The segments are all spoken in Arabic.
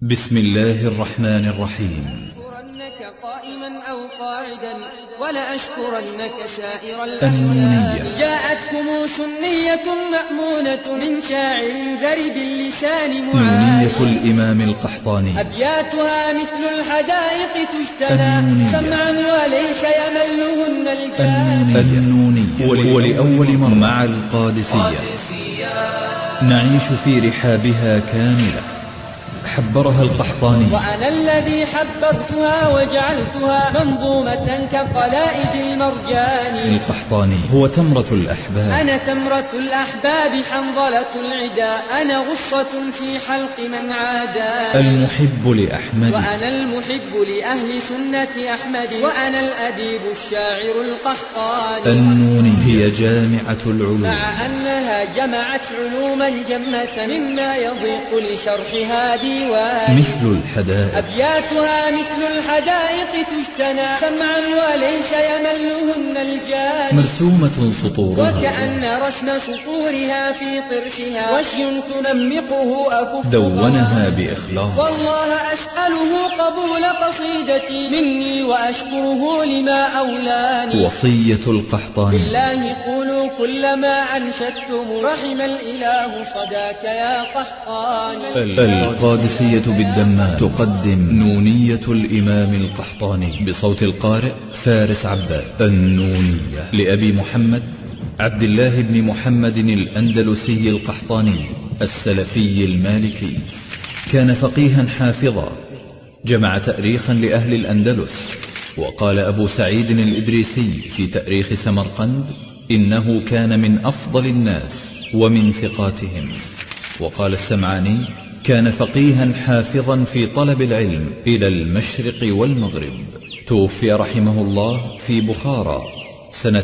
بسم الله الرحمن الرحيم. أشكرنك قائما أو قاعدا ولأشكرنك سائر النونية. جاءتكم سنية مأمونة من شاعر ذرب اللسان نونية معاني الإمام القحطاني. أبياتها مثل الحدائق تجتنى سمعا وليس يملهن الجاني. النونية ولأول مرة مع القادسية نعيش في رحابها كاملة. حبرها القحطاني. وأنا الذي حبرتها وجعلتها منظومة كقلائد المرجان. القحطاني هو تمرة الأحباب. أنا تمرة الأحباب حنظلة العدا، أنا غصة في حلق من عاداني. المحب لأحمد. وأنا المحب لأهل سنة أحمد، وأنا الأديب الشاعر القحطاني. النونية هي جامعة العلوم، مع أنها جمعت علوما جمة مما يضيق لشرحها ديواني. مثل الحدائق. أبياتها مثل الحدائق تجتنى سمعا وليس يملهن الجاني. مرسومة سطورها وكأن رسم سطورها في طرسها وشي تنمقه أكف دونها بإخلاص. والله أسأله قبول قصيدتي مني وأشكره لما أولاني. وصية القحطاني. بالله قولوا كل ما أنشدتم رحم الإله صداك يا قحطاني. القادسية بالدمام تقدم نونية الإمام القحطاني بصوت القارئ فارس عباس. النونية لأبي محمد عبد الله بن محمد الأندلسي القحطاني السلفي المالكي. كان فقيها حافظا، جمع تأريخا لأهل الأندلس. وقال أبو سعيد الإدريسي في تأريخ سمرقند إنه كان من أفضل الناس ومن ثقاتهم. وقال السمعاني كان فقيها حافظا في طلب العلم إلى المشرق والمغرب. توفي رحمه الله في بخارى سنة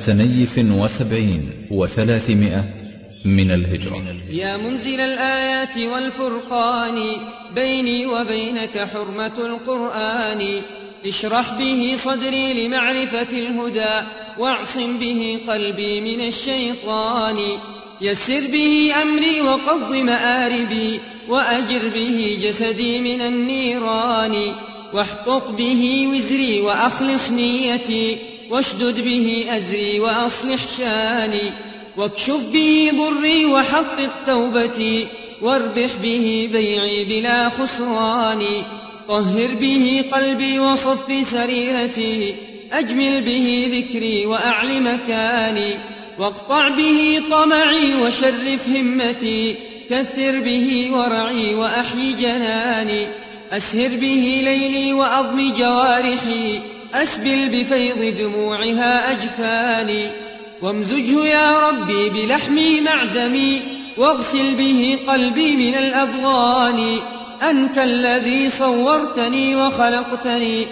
72 و300 من الهجرة. يا منزل الآيات والفرقان بيني وبينك حرمة القرآن. اشرح به صدري لمعرفة الهدى واعصم به قلبي من الشيطان. يسر به أمري وقض مآربي وأجر به جسدي من النيران. واحقق به وزري وأخلص نيتي واشدد به أزري وأصلح شاني. واكشف به ضري وحقق توبتي واربح به بيعي بلا خسران. طهر به قلبي وصف سريرتي أجمل به ذكري وأعل مكاني. واقطع به طمعي وشرف همتي كثر به ورعي وأحيي جناني. أسهر به ليلي وأضم جوارحي أسبل بفيض دموعها أجفاني. وامزجه يا ربي بلحمي مع دمي واغسل به قلبي من الأضغان. أنت الذي صورتني وخلقتني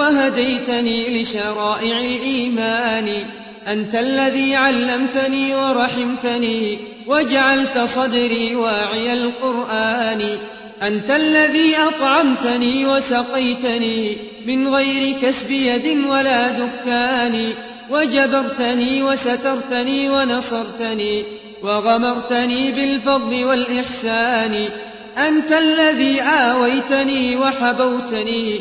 وهديتني لشرائع الإيمان. أنت الذي علمتني ورحمتني وجعلت صدري واعي القرآن. أنت الذي أطعمتني وسقيتني من غير كسب يد ولا دكان. وجبرتني وسترتني ونصرتني وغمرتني بالفضل والإحسان. أنت الذي آويتني وحبوتني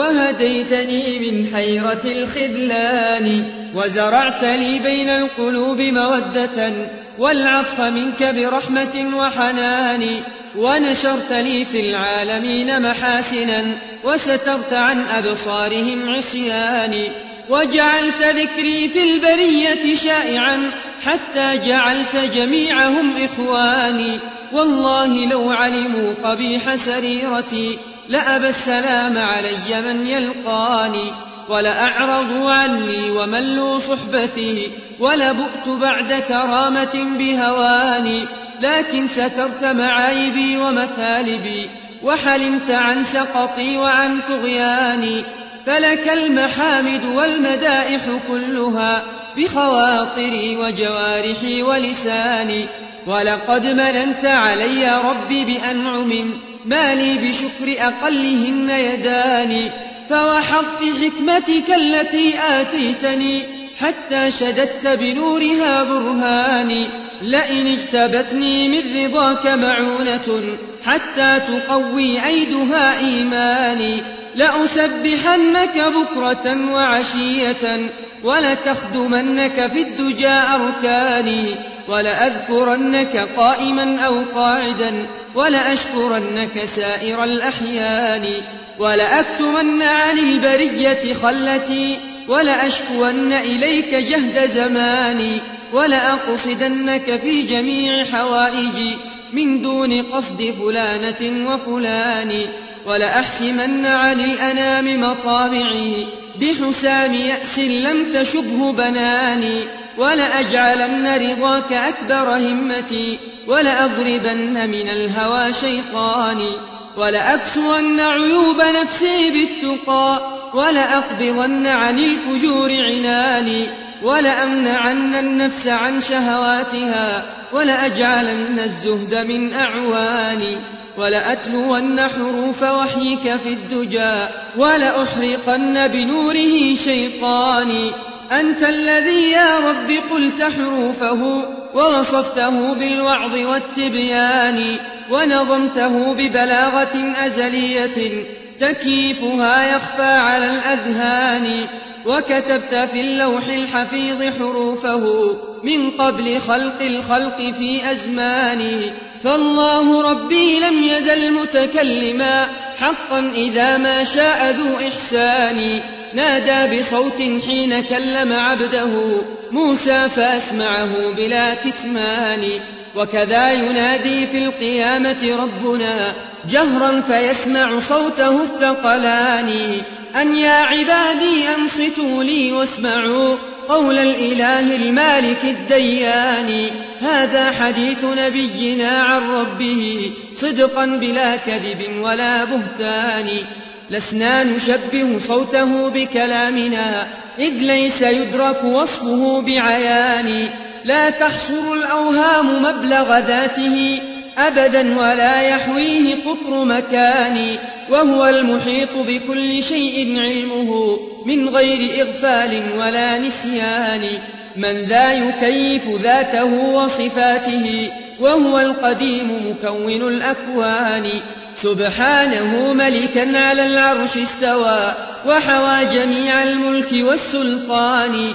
وهديتني من حيرة الخذلان. وزرعت لي بين القلوب مودة والعطف منك برحمة وحنان. ونشرت لي في العالمين محاسنا وسترت عن أبصارهم عصياني. وجعلت ذكري في البرية شائعا حتى جعلت جميعهم إخواني. والله لو علموا قبيح سريرتي لأبى السلام علي من يلقاني. ولأعرضوا عني وملوا صحبتي ولبؤت بعد كرامة بهواني. لكن سترت معايبي ومثالبي وحلمت عن سقطي وعن طغياني. فلك المحامد والمدائح كلها بخواطري وجوارحي ولساني. ولقد مننت علي ربي بأنعم ما لي بشكر أقلهن يداني. فوحق حكمتك التي آتيتني حتى شددت بنورها برهاني. لئن اجتبتني من رضاك معونة حتى تقوي أيدها إيماني لأسبحنك بكرة وعشية ولتخدمنك في الدجى أركاني ولأذكرنك قائما أو قاعدا ولأشكرنك سائر الأحيان ولأكتمن عن البرية خلتي ولأشكون إليك جهد زماني ولأقصدنك في جميع حوائجي من دون قصد فلانة وفلان ولأحسمن عن الأنام مطامعي بحسام يأس لم تشبه بناني ولأجعلن رضاك أكبر همتي ولأضربن من الهوى شيطاني ولأكسون عيوب نفسي بالتقى ولأقبضن عن الفجور عناني ولأمنعن النفس عن شهواتها ولأجعلن الزهد من أعواني ولأتلون حروف وحيك في الدجى ولأحرقن بنوره شيطاني أنت الذي يا رب قلت حروفه ووصفته بالوعظ والتبيان ونظمته ببلاغة أزلية تكييفها يخفى على الأذهان وكتبت في اللوح الحفيظ حروفه من قبل خلق الخلق في أزمانه فالله ربي لم يزل متكلما حقا إذا ما شاء ذو إحسان نادى بصوت حين كلم عبده موسى فأسمعه بلا كتمان وكذا ينادي في القيامة ربنا جهرا فيسمع صوته الثقلان أن يا عبادي أنصتوا لي واسمعوا قول الإله المالك الديان هذا حديث نبينا عن ربه صدقا بلا كذب ولا بهتان لسنا نشبه صوته بكلامنا إذ ليس يدرك وصفه بعيان لا تحصر الأوهام مبلغ ذاته أبدا ولا يحويه قطر مكان وهو المحيط بكل شيء علمه من غير إغفال ولا نسيان من ذا يكيف ذاته وصفاته وهو القديم مكون الأكوان سبحانه ملكا على العرش استوى وحوى جميع الملك والسلطان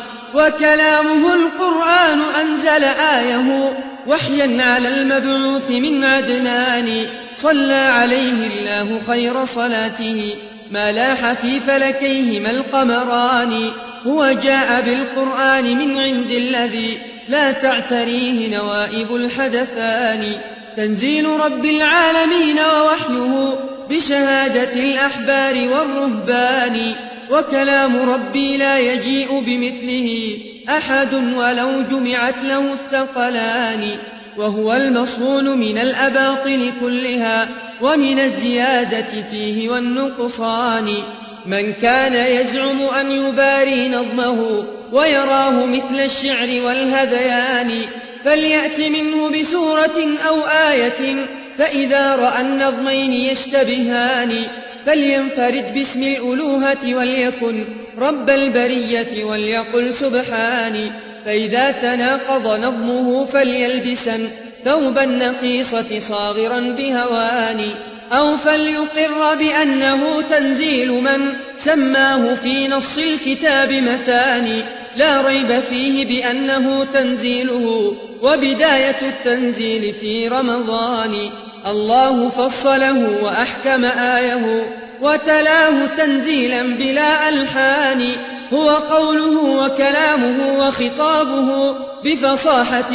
وكلامه القرآن أنزل آيه وحيا على المبعوث من عدنان صلى عليه الله خير صلاته ما لاح في فلكيهما القمران هو جاء بالقرآن من عند الذي لا تعتريه نوائب الحدثان تنزيل رب العالمين ووحيه بشهادة الأحبار والرهبان وكلام ربي لا يجيء بمثله أحد ولو جمعت له الثقلان وهو المصون من الأباطل كلها ومن الزيادة فيه والنقصان من كان يزعم أن يباري نظمه ويراه مثل الشعر والهذيان فليأت منه بسورة أو آية فإذا رأى النظمين يشتبهان فلينفرد باسم الألوهة وليكن رب البرية وليقل سبحاني فإذا تناقض نظمه فليلبسن ثوب النقيصة صاغرا بهواني أو فليقر بأنه تنزيل من سماه في نص الكتاب مثاني لا ريب فيه بأنه تنزيله وبداية التنزيل في رمضان الله فصله وأحكم آيه وتلاه تنزيلا بلا ألحان هو قوله وكلامه وخطابه بفصاحة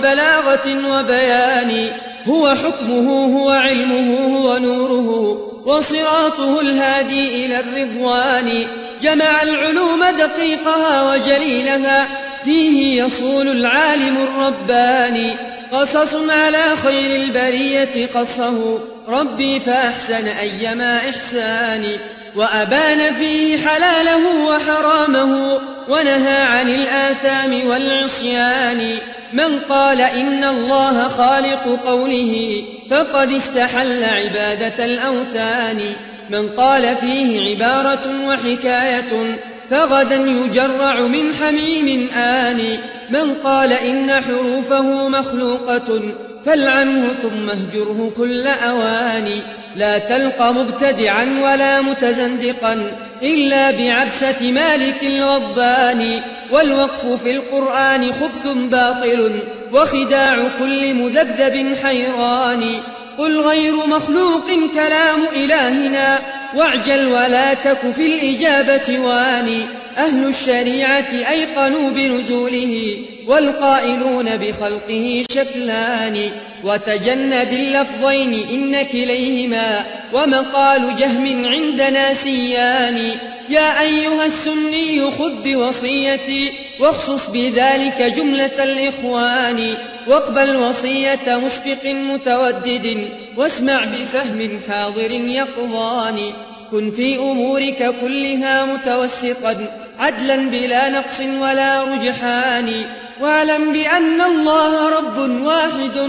وبلاغة وبيان هو حكمه هو علمه هو نوره وصراطه الهادي إلى الرضوان جمع العلوم دقيقها وجليلها فيه يصول العالم الرباني قصص على خير البرية قصه ربي فأحسن أيما إحساني وأبان فيه حلاله وحرامه ونهى عن الآثام والعصيان من قال إن الله خالق قوله فقد استحل عبادة الأوثان من قال فيه عبارة وحكاية فغدا يجرع من حميم آني. من قال إن حروفه مخلوقة فالعنه ثم اهجره كل أواني. لا تلقى مبتدعا ولا متزندقا إلا بعبسة مالك الغضبان. والوقف في القرآن خبث باطل وخداع كل مذبذب حيران. قل غير مخلوق كلام إلهنا واعجل ولا تك في الإجابة واني. أهل الشريعة أيقنوا بنزوله والقائلون بخلقه شكلان. وتجنب اللفظين إن كليهما ومقال جهم عندنا سيان. يا أيها السني خذ بوصيتي واخصص بذلك جملة الإخوان. واقبل وصية مشفق متودد واسمع بفهم حاضر يقظان. كن في أمورك كلها متوسطا عدلا بلا نقص ولا رجحان. واعلم بأن الله رب واحد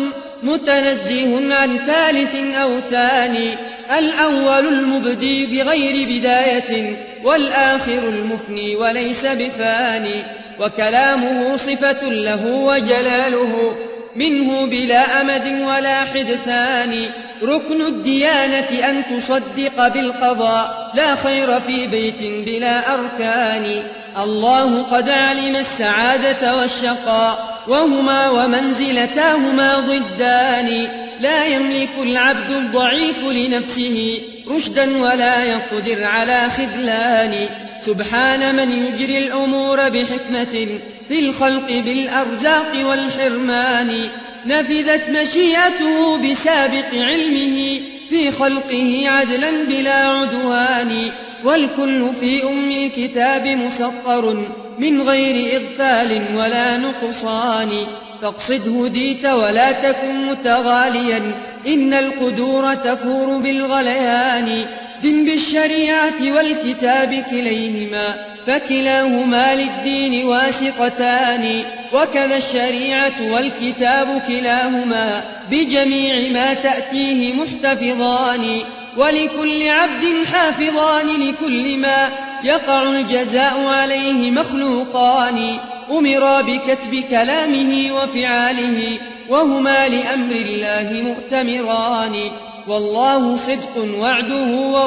متنزه عن ثالث أو ثاني. الأول المبدي بغير بداية والآخر المفني وليس بفاني. وكلامه صفة له وجلاله منه بلا أمد ولا حدثان. ركن الديانة أن تصدق بالقضاء لا خير في بيت بلا أركان. الله قد علم السعادة والشقاء وهما ومنزلتاهما ضدان. لا يملك العبد الضعيف لنفسه رشدا ولا يقدر على خذلان. سبحان من يجري الأمور بحكمة في الخلق بالأرزاق والحرمان. نفذت مشيئته بسابق علمه في خلقه عدلا بلا عدوان. والكل في أم الكتاب مسطر من غير إغفال ولا نقصان. فاقصد هديت ولا تكن متغاليا إن القدور تفور بالغليان. دن بالشريعة والكتاب كليهما فكلاهما للدين واسقتان. وكذا الشريعة والكتاب كلاهما بجميع ما تأتيه محتفظان. ولكل عبد حافظان لكل ما يقع الجزاء عليه مخلوقان. أمرا بكتب كلامه وفعاله وهما لأمر الله مؤتمران. والله صدق وعده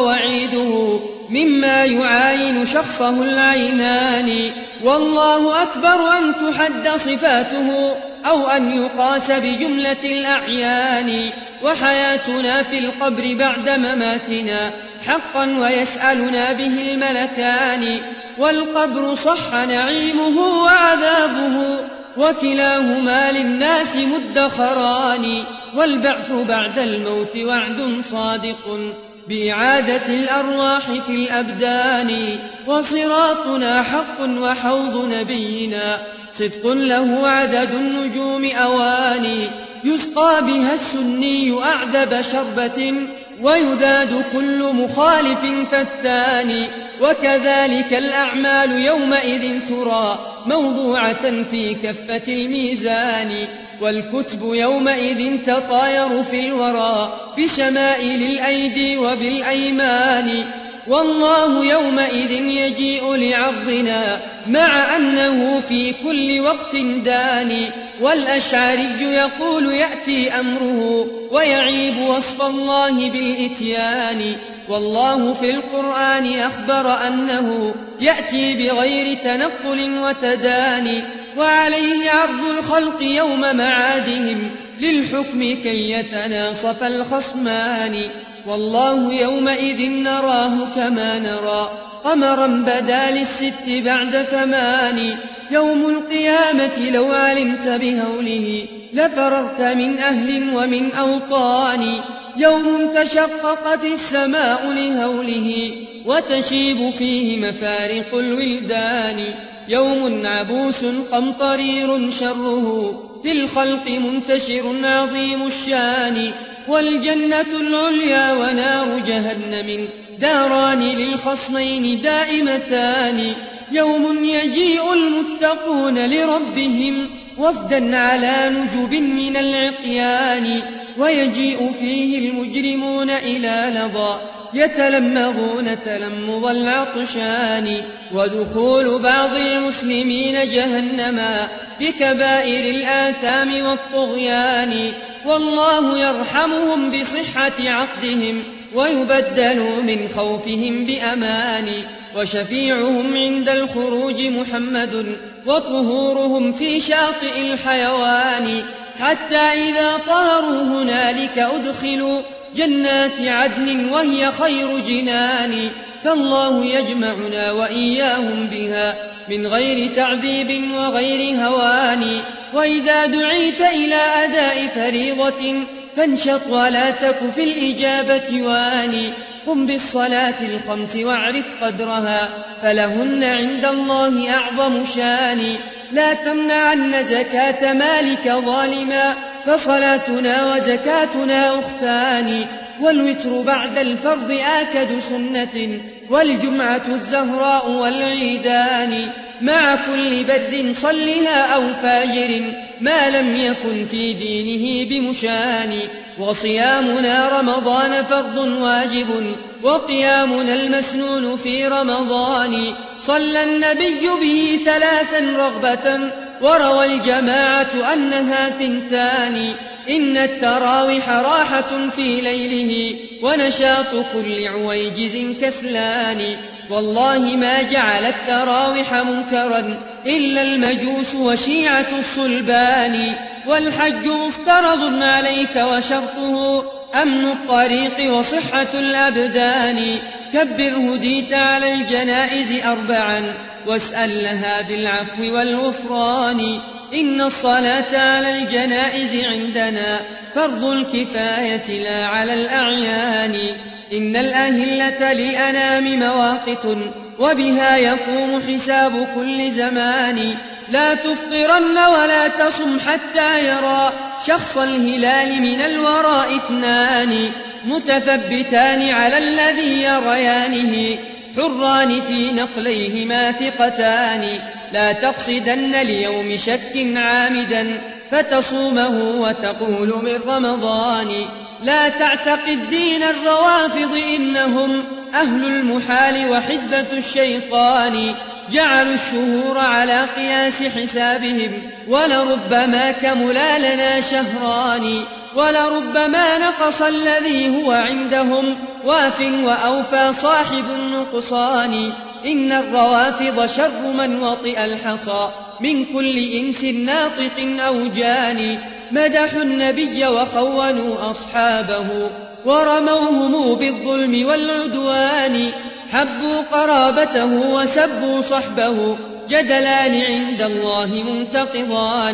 ووعيده مما يعاين شخصه العينان. والله أكبر أن تحد صفاته أو أن يقاس بجملة الأعيان. وحياتنا في القبر بعد مماتنا حقا ويسألنا به الملكان. والقبر صح نعيمه وعذابه وكلاهما للناس مدخران. والبعث بعد الموت وعد صادق بإعادة الأرواح في الأبدان. وصراطنا حق وحوض نبينا صدق له عدد النجوم أواني. يسقى بها السني أعذب شربة ويذاد كل مخالف فتان. وكذلك الأعمال يومئذ ترى موضوعة في كفة الميزان. والكتب يومئذ تطاير في الورى بشمائل الأيدي وبالأيمان. والله يومئذ يجيء لعرضنا مع أنه في كل وقت داني. والأشعري يقول يأتي أمره ويعيب وصف الله بالإتيان. والله في القرآن أخبر أنه يأتي بغير تنقل وتداني. وعليه عرض الخلق يوم معادهم للحكم كي يتناصف الخصمان. والله يومئذ نراه كما نرى قمرا بدا للست بعد 8. يوم القيامة لو علمت بهوله لفررت من أهل ومن أوطان. يوم تشققت السماء لهوله وتشيب فيه مفارق الولدان. يوم عبوس قمطرير شره في الخلق منتشر عظيم الشان. والجنة العليا ونار جهنم داران للخصمين دائمتان. يوم يجيء المتقون لربهم وفدا على نجب من العقيان. ويجيء فيه المجرمون إلى لظى يتلمغون تلمظ العطشان، ودخول بعض المسلمين جهنما بكبائر الآثام والطغيان، والله يرحمهم بصحة عقدهم ويبدلوا من خوفهم بأمان، وشفيعهم عند الخروج محمد وطهورهم في شاطئ الحيوان، حتى إذا طهروا هنالك أدخلوا جنات عدن وهي خير جنان، فالله يجمعنا وإياهم بها من غير تعذيب وغير هوان. وإذا دعيت إلى أداء فريضة فانشط ولا تك في الإجابة واني، قم بالصلاة الخمس واعرف قدرها فلهن عند الله أعظم شان، لا تمنعن زكاة مالك ظالما فصلاتنا وزكاتنا أختان، والوتر بعد الفرض آكد سنة والجمعة الزهراء والعيدان، مع كل بر صلها أو فاجر ما لم يكن في دينه بمشان، وصيامنا رمضان فرض واجب وقيامنا المسنون في رمضان، صلى النبي به 3 رغبة وروى الجماعة أنها 2، إن التراويح راحة في ليله ونشاط كل عويجز كسلان، والله ما جعل التراويح منكرا إلا المجوس وشيعة الصلبان، والحج مفترض عليك وشرطه أمن الطريق وصحة الأبدان، كبر هديت على الجنائز 4 واسأل لها بالعفو والغفران، إن الصلاة على الجنائز عندنا فرض الكفاية لا على الأعيان، إن الأهلة للأنام مواقت وبها يقوم حساب كل زمان، لا تفطرن ولا تصم حتى يرى شخص الهلال من الوراء 2 متثبتان على الذي يريانه حران في نقليهما ثقتان، لا تقصدن ليوم شك عامدا فتصومه وتقول من رمضان، لا تعتقد دين الروافض إنهم أهل المحال وحزبة الشيطان، جعلوا الشهور على قياس حسابهم ولربما كملا لنا شهران، ولربما نقص الذي هو عندهم واف وأوفى صاحب النقصان، إن الروافض شر من وطئ الحصى من كل إنس ناطق أو جاني، مدحوا النبي وخونوا أصحابه ورموهم بالظلم والعدوان، حبوا قرابته وسبوا صحبه جدلان عند الله منتقضان،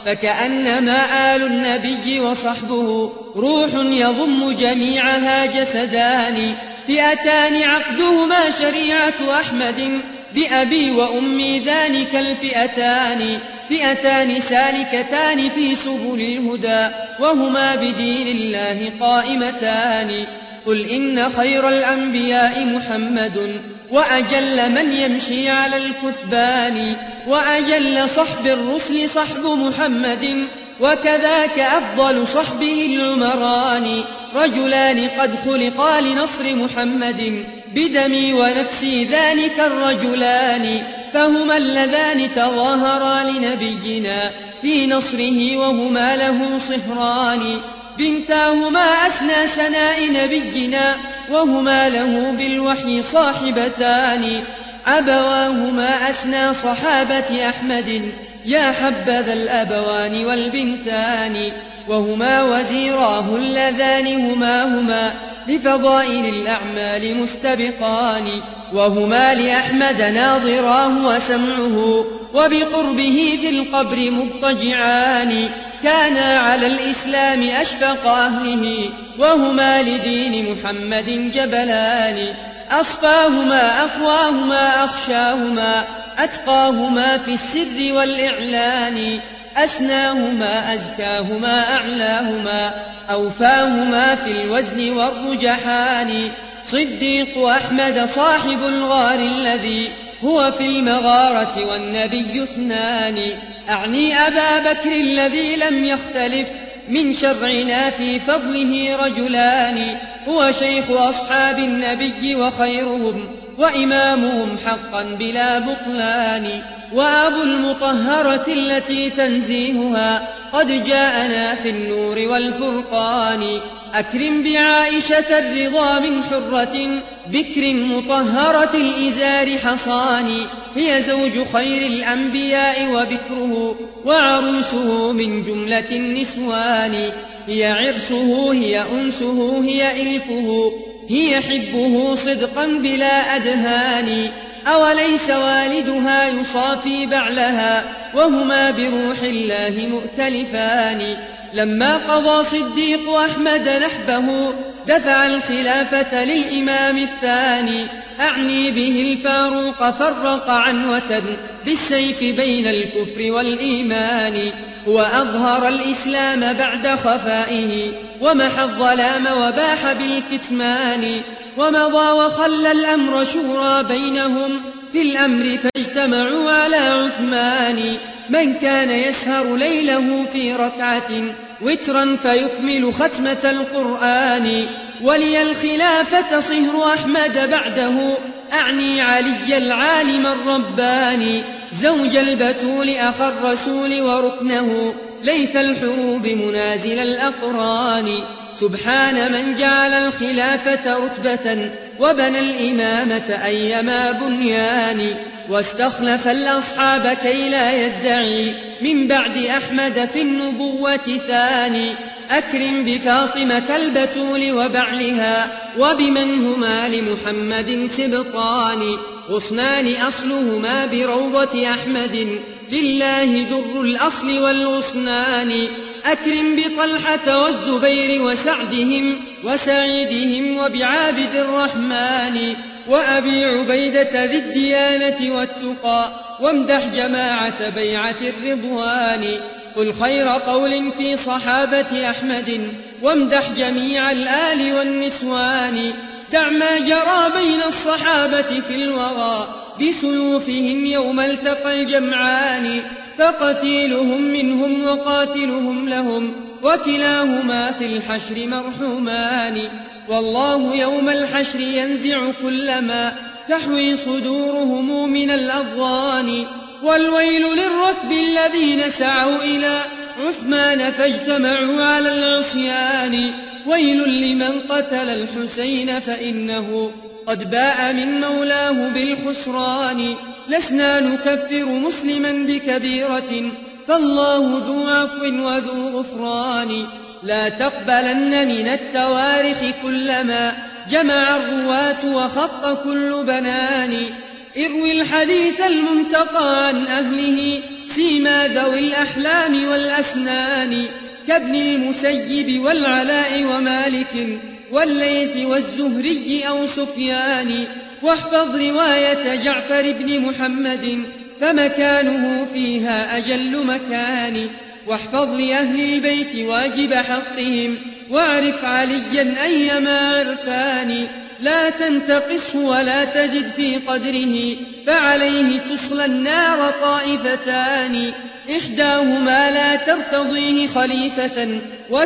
فكأنما آل النبي وصحبه روح يضم جميعها جسدان، فئتان عقدهما شريعة أحمد بأبي وأمي ذلك الفئتان، فئتان سالكتان في سبل الهدى وهما بدين الله قائمتان، قل إن خير الأنبياء محمد وأجل من يمشي على الكثبان، وأجل صحب الرسل صحب محمد وكذاك أفضل صحبه العمران، رجلان قد خلقا لنصر محمد بدمي ونفسي ذلك الرجلان، فهما اللذان تظاهرا لنبينا في نصره وهما له صهران، بنتاهما أسنى سناء نبينا وهما له بالوحي صاحبتان، أبواهما أسنى صحابة أحمد يا حبذا الأبوان والبنتان، وهما وزيراه اللذان هما لفضائل الأعمال مستبقان، وهما لأحمد ناظراه وسمعه وبقربه في القبر مضطجعان، كانا على الإسلام أشفق أهله وهما لدين محمد جبلان، أصفاهما أقواهما أخشاهما أتقاهما في السر والإعلان، أسناهما أزكاهما أعلاهما أوفاهما في الوزن والرجحان، صديق أحمد صاحب الغار الذي هو في المغارة والنبي 2، أعني أبا بكر الذي لم يختلف من شرعنا في فضله رجلان، هو شيخ أصحاب النبي وخيرهم وإمامهم حقا بلا بطلان، وأبو المطهرة التي تنزيهها قد جاءنا في النور والفرقان. أكرم بعائشة الرضا من حرة بكر مطهرة الإزار حصان، هي زوج خير الأنبياء وبكره وعروسه من جملة النسوان، هي عرسه هي أنسه هي إلفه هي حبه صدقا بلا أدهان. أوليس والدها يصافي بعلها وهما بروح الله مؤتلفان. لما قضى صديق أحمد نحبه دفع الخلافة للإمام الثاني، أعني به الفاروق فرق عنوة بالسيف بين الكفر والإيمان، وأظهر الإسلام بعد خفائه ومحى الظلام وباح بالكتمان، ومضى وخلى الأمر شورى بينهم في الأمر فاجتمعوا على عثمان. من كان يسهر ليله في ركعة وترا فيكمل ختمة القرآن، ولي الخلافة صهر أحمد بعده، أعني علي العالم الرباني، زوج البتول أخا الرسول وركنه ليث الحروب منازل الأقران. سبحان من جعل الخلافة رتبة وبنى الإمامة أيما بنيان، واستخلف الأصحاب كي لا يدعي من بعد أحمد في النبوة ثاني. أكرم بفاطمة البتول وبعلها وبمن هما لمحمد سبطان، غصنان أصلهما بروضة أحمد لله در الأصل والغصنان. أكرم بطلحة والزبير وسعدهم وسعيدهم وبعابد الرحمن، وأبي عبيدة ذي الديانة والتقى، وامدح جماعة بيعة الرضوان. قل خير قول في صحابة أحمد وامدح جميع الآل والنسوان. دع ما جرى بين الصحابة في الورى بسيوفهم يوم التقى الجمعان، فقتيلهم منهم وقاتلهم لهم وكلاهما في الحشر مرحومان. والله يوم الحشر ينزع كل ما تحوي صدورهم من الأضغان، والويل للركب الذين سعوا إلى عثمان فاجتمعوا على العصيان. ويل لمن قتل الحسين فإنه قد باء من مولاه بالخسران. لسنا نكفر مسلما بكبيرة فالله ذو عفو وذو غفران. لا تقبلن من التواريخ كلما جمع الرواة وخط كل بنان. اروي الحديث المنتقى عن أهله سيما ذوي الأحلام والأسنان، كابن المسيب والعلاء ومالك والليث والزهري أو سفيان. واحفظ رواية جعفر بن محمد فمكانه فيها أجل مكان. واحفظ لأهل البيت واجب حقهم واعرف عليا أيما عرفان. لا تنتقصه ولا تزد في قدره فعليه تصلى النار طائفتان. إحداهما لا ترتضيه خليفة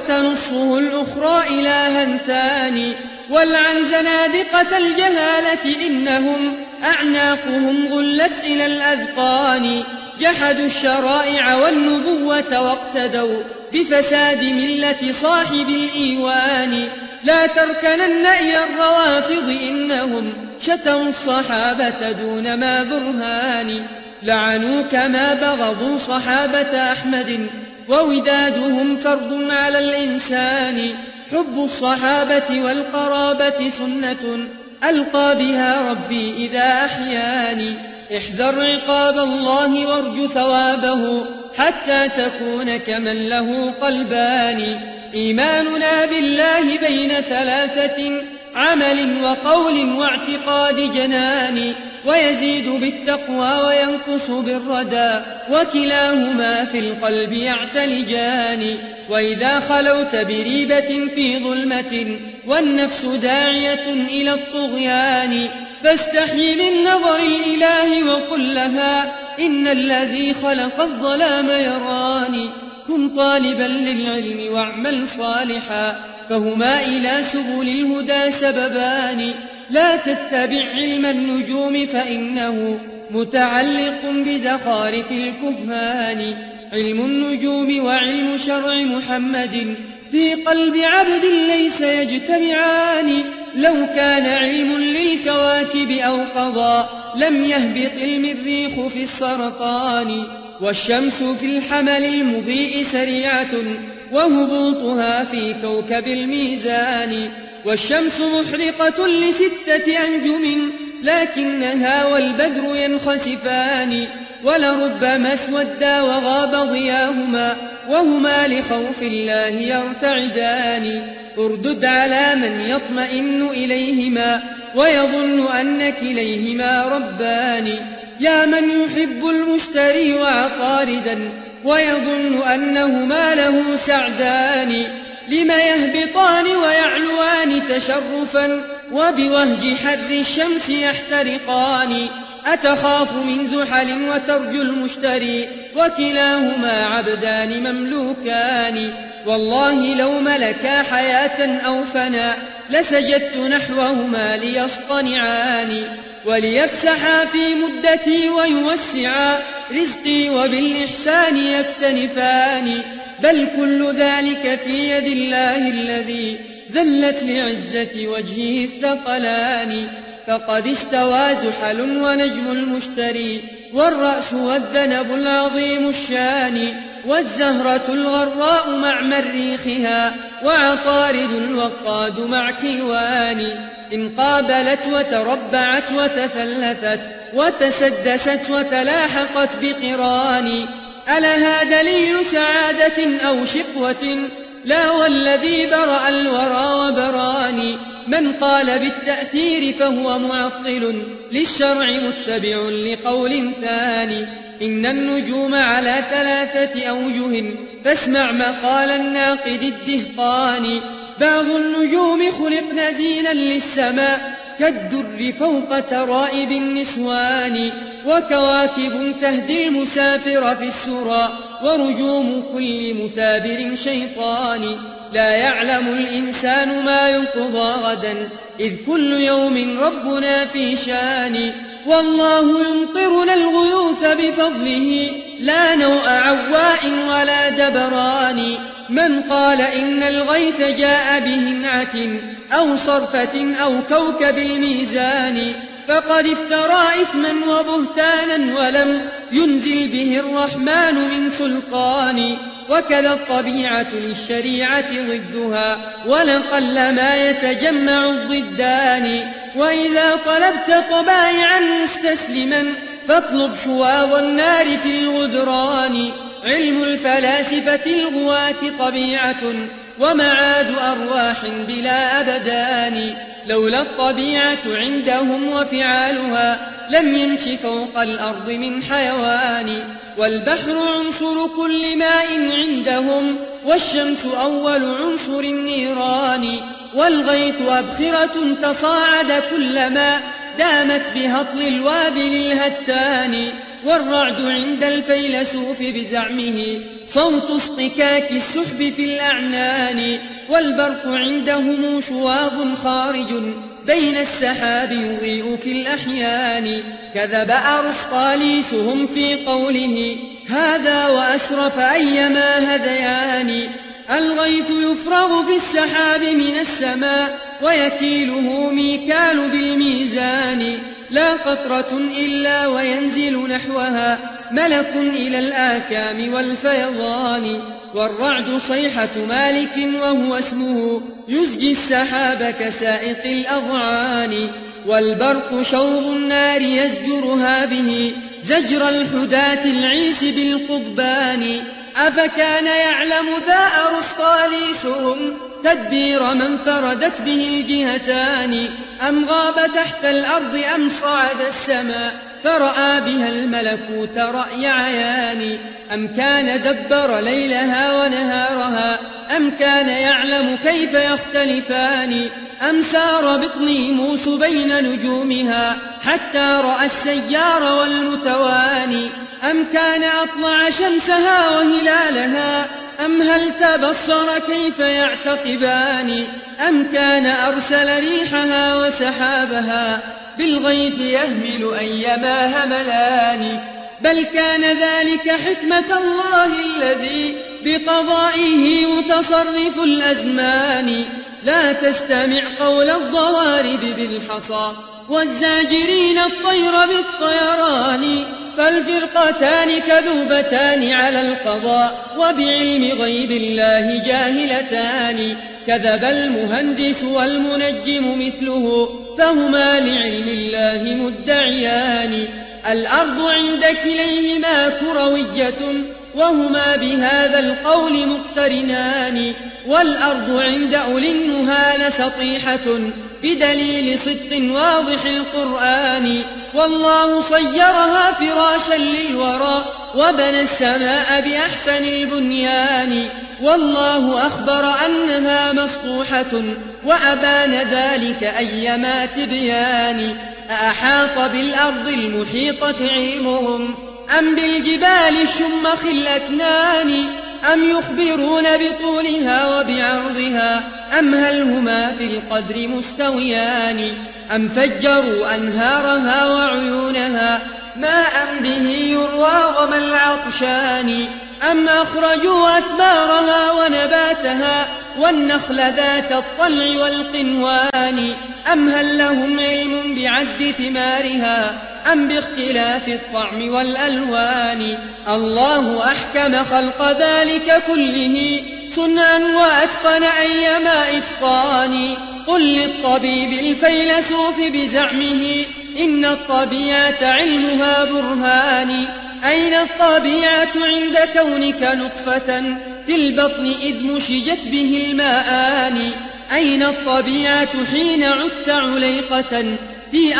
وتنصه الأخرى إلها ثاني. والعن زنادقة الجهالة إنهم أعناقهم غلت إلى الأذقان. جحدوا الشرائع والنبوة واقتدوا بفساد ملة صاحب الإيوان. لا تركنن إلى الروافض إنهم شتموا الصحابة دون ما برهان. لعنوا كما بغضوا صحابة أحمد وودادهم فرض على الإنسان. حب الصحابة والقرابة سنة ألقى بها ربي إذا أحياني. احذر عقاب الله وارج ثوابه حتى تكون كمن له قلبان. إيماننا بالله بين ثلاثة عمل وقول واعتقاد جنان. ويزيد بالتقوى وينقص بالردى وكلاهما في القلب يعتلجان. وإذا خلوت بريبة في ظلمة والنفس داعية إلى الطغيان فاستحي من نظر الإله وقل لها إن الذي خلق الظلام يراني. كن طالبا للعلم واعمل صالحا، فهما إلى سبل الهدى سببان. لا تتبع علم النجوم فإنه متعلق بزخارف الكهان. علم النجوم وعلم شرع محمد في قلب عبد ليس يجتمعان. لو كان علم للكواكب أو قضاء لم يهبط المريخ في السرطان. والشمس في الحمل المضيء سريعة وهبوطها في كوكب الميزان. والشمس محرقة ل6 أنجم لكنها والبدر ينخسفان. ولربما اسودا وغاب ضياهما وهما لخوف الله يرتعدان. اردد على من يطمئن إليهما ويظن أن كليهما ربان. يا من يحب المشتري وعطاردا ويظن أنهما له سعدان. لم يهبطان ويعلوان تشرفا وبوهج حر الشمس يحترقان. أتخاف من زحل وترجو المشتري وكلاهما عبدان مملوكان. والله لو ملكا حياة أو فنا لسجدت نحوهما ليصطنعان. وليفسحا في مدتي ويوسعا رزقي وبالإحسان يكتنفان. بل كل ذلك في يد الله الذي ذلت لعزة وجهه الثقلان. فقد استوى زحل ونجم المشتري والرأس والذنب العظيم الشان. والزهرة الغراء مع مريخها وعطارد الوقاد مع كيوان. إن قابلت وتربعت وتثلثت وتسدست وتلاحقت بقران. ألها دليل سعادة أو شقوة؟ لا والذي برأ الورى وبراني. من قال بالتأثير فهو معطل للشرع متبع لقول ثاني. إن النجوم على 3 أوجه فاسمع مقال الناقد الدهقاني. بعض النجوم خلقن زينا للسماء كالدر فوق ترائب النسوان. وكواكب تهدي المسافر في السرى ورجوم كل مثابر شيطان. لا يعلم الإنسان ما ينقضى غدا إذ كل يوم ربنا في شان. والله يمطرنا الغيوث بفضله لا نوء عواء ولا دبران. من قال إن الغيث جاء بهنعة أو صرفة أو كوكب الميزان فقد افترى إثما وبهتانا ولم ينزل به الرحمن من سلطان. وكذا الطبيعة للشريعة ضدها ولقل ما يتجمع الضدان. وإذا طلبت طبائعا مستسلما فاطلب شواظ النار في الغدران. علم الفلاسفة الغواة طبيعة ومعاد أرواح بلا أبدان. لولا الطبيعة عندهم وفعالها لم يمش فوق الأرض من حيوان. والبحر عنصر كل ماء عندهم والشمس أول عنصر النيران. والغيث أبخرة تصاعد كلما دامت بهطل الوابل الهتان. والرعد عند الفيلسوف بزعمه صوت اصطكاك السحب في الأعنان. والبرق عندهم شواظ خارج بين السحاب يضيء في الأحيان. كذب أرسطاليسهم في قوله هذا وأسرف أيما هذيان. الغيث يفرغ في السحاب من السماء ويكيله ميكال بالميزان. لا قطرة إلا وينزل نحوها ملك إلى الآكام والفيضان. والرعد صيحة مالك وهو اسمه يزجي السحاب كسائق الأضعان. والبرق شوظ النار يزجرها به زجر الحداة العيس بالقضبان. أفكان يعلم ذا أرسطاليسهم تدبير من فردت به الجهتان. أم غاب تحت الأرض أم صعد السماء فرأى بها الملكوت رأي عيان. أم كان دبر ليلها ونهارها أم كان يعلم كيف يختلفان. أم سار بطليموس بين نجومها حتى رأى السيار والمتواني. أم كان أطلع شمسها وهلالها أم هل تبصر كيف يعتقبان أم كان أرسل ريحها وسحابها بالغيث يهمل أيما هملان بل كان ذلك حكمة الله الذي بقضائه متصرف الأزمان لا تستمع قول الضوارب بالحصى والزاجرين الطير بالطيران فالفرقتان كذوبتان على القضاء وبعلم غيب الله جاهلتان كذب المهندس والمنجم مثله فهما لعلم الله مدعيان الأرض عند كليهما كروية وهما بهذا القول مقترنان والأرض عند أولي النهى لسطيحة بدليل صدق واضح القرآن والله صيرها فراشا للورى وبنى السماء بأحسن البنيان والله أخبر أنها مسطوحة وأبان ذلك أيما تبيان أأحاط بالأرض المحيطة علمهم أم بالجبال الشمخ الأكنان أم يخبرون بطولها وبعرضها أم هل هما في القدر مستويان أم فجروا أنهارها وعيونها ماء به يروى ظما العطشان أم أخرجوا أثمارها ونباتها والنخل ذات الطلع والقنوان أم هل لهم علم بعد ثمارها أم باختلاف الطعم والألوان الله أحكم خلق ذلك كله صنعا وأتقن أيما إتقان قل للطبيب الفيلسوف بزعمه إن الطبيعة علمها برهان أين الطبيعة عند كونك نطفة في البطن إذ مشجت به الماءان أين الطبيعة حين عدت عليقة في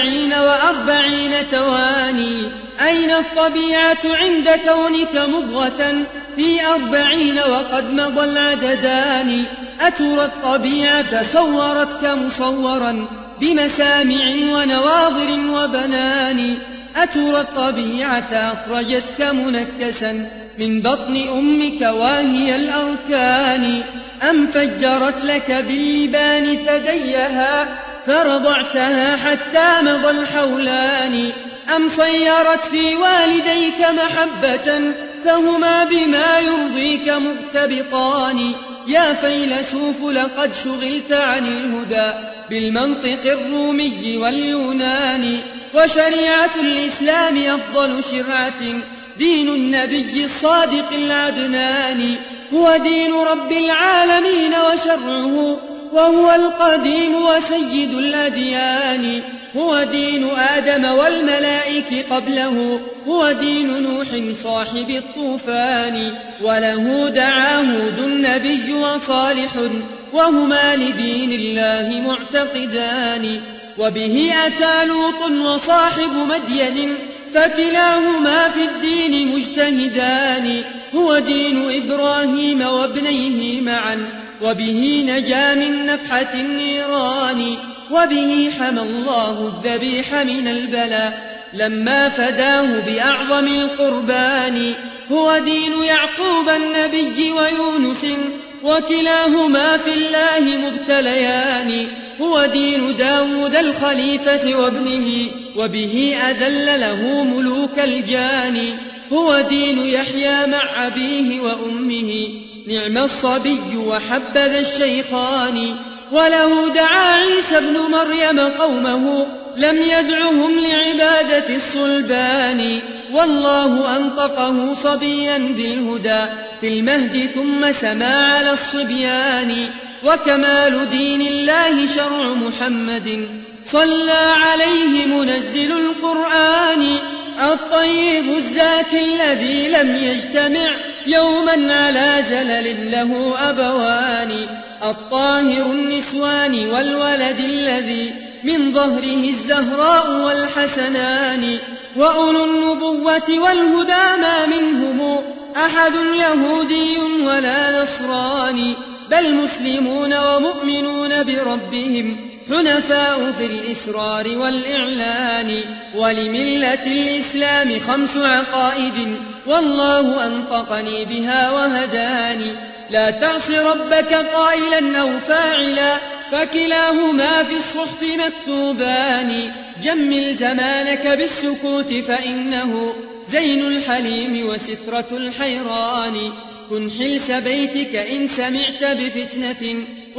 44 تواني أين الطبيعة عند كونك مضغة في 40 وقد مضى العددان أترى الطبيعة صورتك مصورا بمسامع ونواظر وبنان أترى الطبيعة أخرجتك منكسا من بطن أمك واهي الأركان أم فجرت لك باللبان ثديها فرضعتها حتى مضى الحولان أم صيرت في والديك محبة فهما بما يرضيك مغتبطان يا فيلسوف لقد شغلت عن الهدى بالمنطق الرومي واليوناني وشريعة الإسلام أفضل شرعة دين النبي الصادق العدنان هو دين رب العالمين وشرعه وهو القديم وسيد الأديان هو دين آدم والملائك قبله هو دين نوح صاحب الطوفان وله دعا هود النبي وصالح وهما لدين الله معتقدان وبه أتى لوط وصاحب مدين فكلاهما في الدين مجتهدان هو دين إبراهيم وابنيه معا وبه نجا من نفحة النيران وبه حمى الله الذبيح من البلاء لما فداه بأعظم القربان هو دين يعقوب النبي ويونس وكلاهما في الله مبتليان هو دين داود الخليفة وابنه وبه أذل له ملوك الجان هو دين يحيى مع أبيه وأمه نعم الصبي وحبذا الشيخان وله دعا عيسى ابن مريم قومه لم يدعهم لعبادة الصلبان والله أنطقه صبيا بالهدى في المهد ثم سما على الصبيان وكمال دين الله شرع محمد صلى عليه منزل القرآن الطيب الزاكي الذي لم يجتمع يوما على زلل له أبوان الطاهر النسوان والولد الذي من ظهره الزهراء والحسنان وأولو النبوة والهدى ما منهم أحد يهودي ولا نصراني بل مسلمون ومؤمنون بربهم حنفاء في الإسرار والإعلان. ولملة الإسلام 5 عقائد والله أنطقني بها وهداني. لا تعص ربك قائلا أو فاعلا فكلاهما في الصحف مكتوبان. جمل زمانك بالسكوت فإنه زين الحليم وسترة الحيران. كن حلس بيتك إن سمعت بفتنة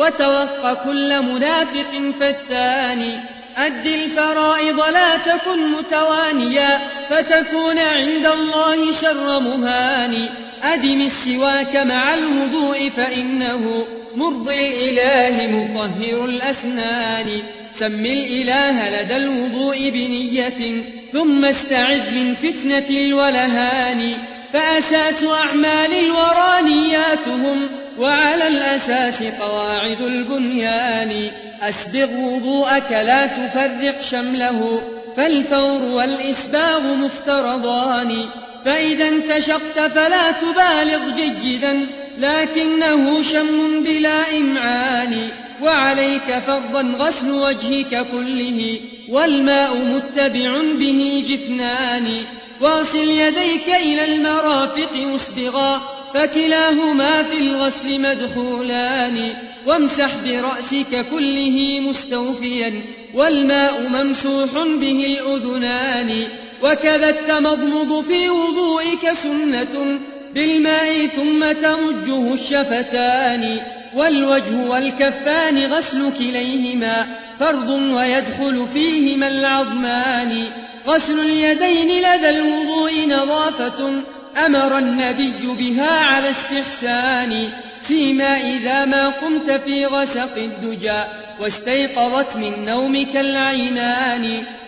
وتوق كل منافق فتان. أد الفرائض لا تكن متوانيا فتكون عند الله شر مهان. أدم السواك مع الوضوء فإنه مرضي الإله مطهر الأسنان. سم الإله لدى الوضوء بنية ثم استعذ من فتنة الولهان. فأساس أعمال الورى نياتهم وعلى الأساس قواعد البنيان. أسبغ وضوءك لا تفرق شمله فالفور والإسباغ مفترضان. فإذا انتشقت فلا تبالغ جيدا لكنه شم بلا إمعان. وعليك فرضا غسل وجهك كله والماء متبع به الجفنان. واصل يديك إلى المرافق مسبغا فكلاهما في الغسل مدخولان. وامسح برأسك كله مستوفيا والماء ممسوح به الأذنان. وكذا التمضمض في وضوئك سنة بالماء ثم تمجه الشفتان. والوجه والكفان غسل كليهما فرض ويدخل فيهما العظمان. غسل اليدين لدى الوضوء نظافة أمر النبي بها على استحسان. سيما إذا ما قمت في غسق الدجى واستيقظت من نومك العينان.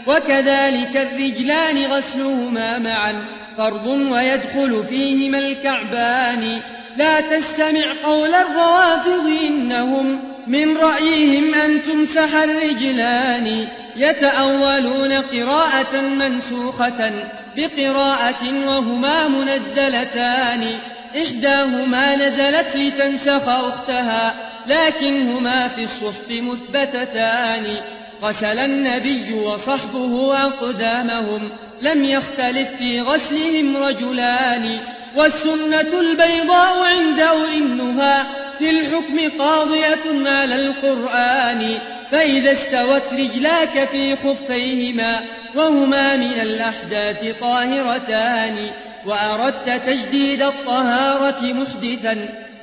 وكذلك الرجلان غسلهما معا فرض ويدخل فيهما الكعبان. لا تستمع قول الروافض إنهم من رأيهم أن تمسح الرجلان. يتأولون قراءة منسوخة بقراءة وهما منزلتان. إحداهما نزلت لتنسخ أختها لكنهما في الصحف مثبتتان. غسل النبي وصحبه أقدامهم لم يختلف في غسلهم رجلان. والسنة البيضاء عند أولي النهى في الحكم قاضية على القرآن. فإذا استوت رجلاك في خفيهما وهما من الأحداث طاهرتان وأردت تجديد الطهارة محدثا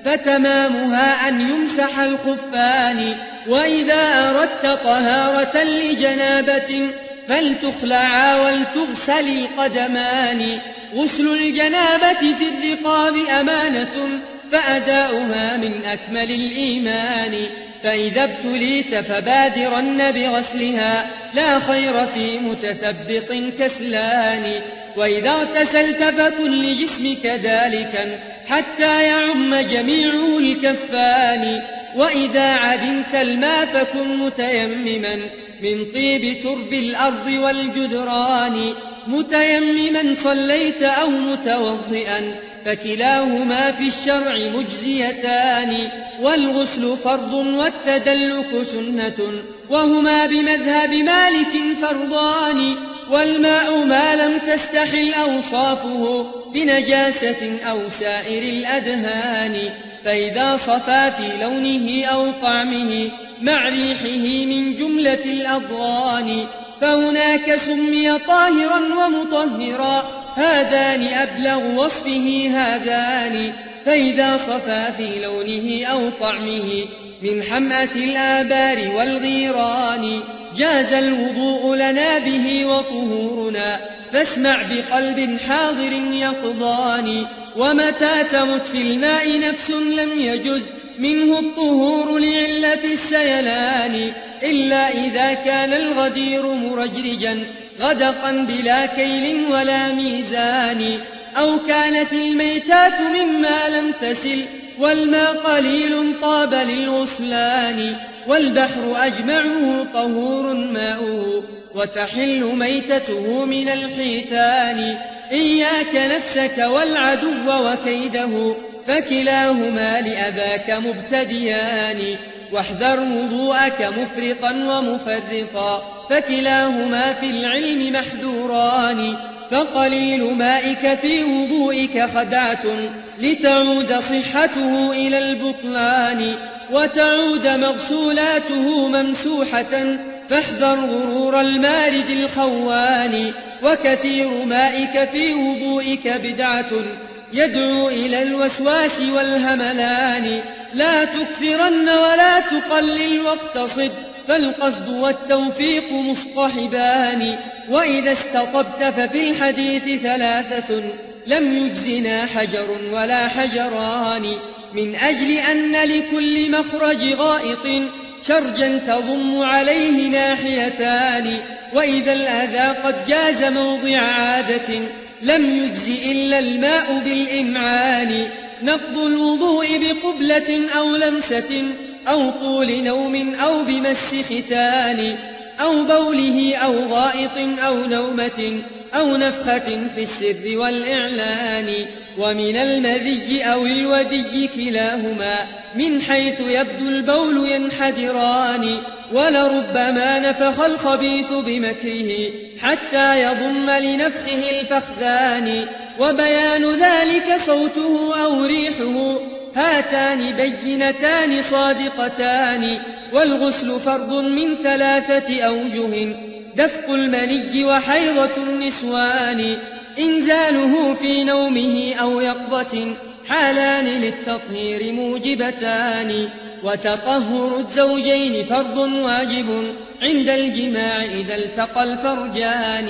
فتمامها أن يمسح الخفان. وإذا أردت طهارة لجنابة فلتخلعا ولتغسل القدمان. غسل الجنابة في الرقاب أمانة فأداؤها من أكمل الإيمان. فإذا ابتليت فبادرن بغسلها لا خير في متثبط كسلان. وإذا اغتسلت فكن لجسمك دالكا حتى يعم جميعه الكفان. وإذا عدمت الماء فكن متيمما من طيب ترب الأرض والجدران. متيمما صليت أو متوضئا فكلاهما في الشرع مجزيتان. والغسل فرض والتدلك سنة وهما بمذهب مالك فرضان. والماء ما لم تستحل أوصافه بنجاسة أو سائر الأدهان. فإذا صفى في لونه أو طعمه مع ريحه من جملة الأضغان فهناك سمي طاهرا ومطهرا هذان أبلغ وصفه هذان. فإذا صفى في لونه أو طعمه من حمأة الآبار والغيران جاز الوضوء لنا به وطهورنا فاسمع بقلب حاضر يقظان. ومتى تمت في الماء نفس لم يجز منه الطهور لعلة السيلان إلا إذا كان الغدير مرجرجا غدقا بلا كيل ولا ميزان. أو كانت الميتات مما لم تسل والماء قليل طاب للغسلان. والبحر أجمعه طهور ماؤه وتحل ميتته من الحيتان. إياك نفسك والعدو وكيده فكلاهما لأذاك مبتديان. واحذر وضوءك مفرطا ومفرطا، فكلاهما في العلم محذوران. فقليل مائك في وضوئك خدعة، لتعود صحته إلى البطلان، وتعود مغسولاته ممسوحة، فاحذر غرور المارد الخوان. وكثير مائك في وضوئك بدعة، يدعو إلى الوسواس والهملان. لا تكثرن ولا تقلل واقتصد، فالقصد والتوفيق مصطحبان. وإذا استطبت ففي الحديث ثلاثة، لم يجزنا حجر ولا حجران. من أجل أن لكل مخرج غائط شرجا تضم عليه ناحيتان. وإذا الأذى قد جاز موضع عادة، لم يجز إلا الماء بالإمعان. نقض الوضوء بقبلة أو لمسة، أو طول نوم أو بمس ختان، أو بوله أو غائط أو نومة، أو نفخة في السر والإعلان. ومن المذي أو الودي كلاهما، من حيث يبدو البول ينحدران. ولربما نفخ الخبيث بمكره، حتى يضم لنفخه الفخذان. وبيان ذلك صوته أو ريحه، هاتان بينتان صادقتان. والغسل فرض من ثلاثة أوجه، دفق المني وحيضة النسوان. إنزاله في نومه أو يقظة، حالان للتطهير موجبتان. وتطهر الزوجين فرض واجب، عند الجماع إذا التقى الفرجان.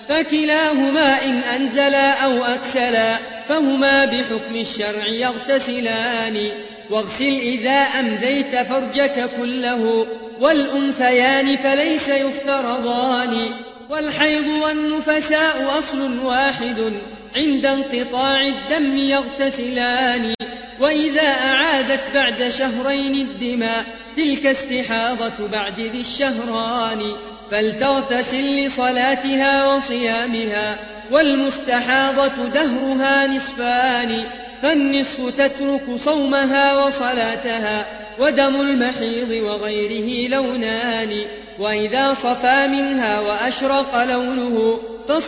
فكلاهما إن أنزلا أو أكسلا، فهما بحكم الشرع يغتسلان. واغسل إذا أمذيت فرجك كله، والأنثيان فليس يفترضان. والحيض والنفساء أصل واحد، عند انقطاع الدم يغتسلان. وإذا أعادت بعد شهرين الدماء، تلك استحاضة بعد ذي الشهران. فلتغتسل لصلاتها وصيامها، والمستحاضة دهرها نصفان. فالنصف تترك صومها وصلاتها، ودم المحيض وغيره لونان. وإذا صفى منها وأشرق لونه،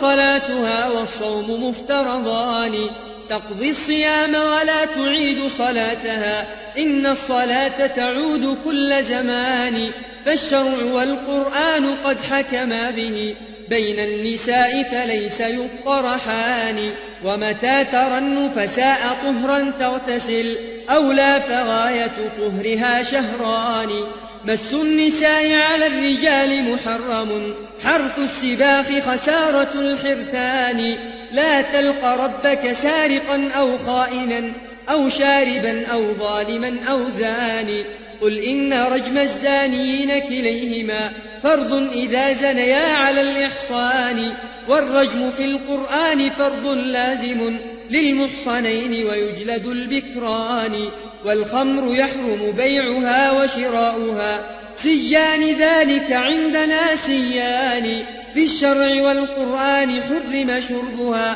فصلاتها والصوم مفترضان. تقضي الصيام ولا تعيد صلاتها، إن الصلاة تعود كل زمان. فالشرع والقرآن قد حكما به، بين النساء فليس يفطرحان. ومتى ترى النفساء طهرا تغتسل، أو لا فغاية طهرها شهران. مس النساء على الرجال محرم، حرث السباخ خسارة الحرثان. لا تلق ربك سارقا أو خائنا، أو شاربا أو ظالما أو زاني. قل إن رجم الزانيين كليهما فرض إذا زنيا على الإحصان. والرجم في القرآن فرض لازم للمحصنين، ويجلد البكران. والخمر يحرم بيعها وشراؤها، سيان ذلك عندنا سيان. في الشرع والقرآن حرم شربها،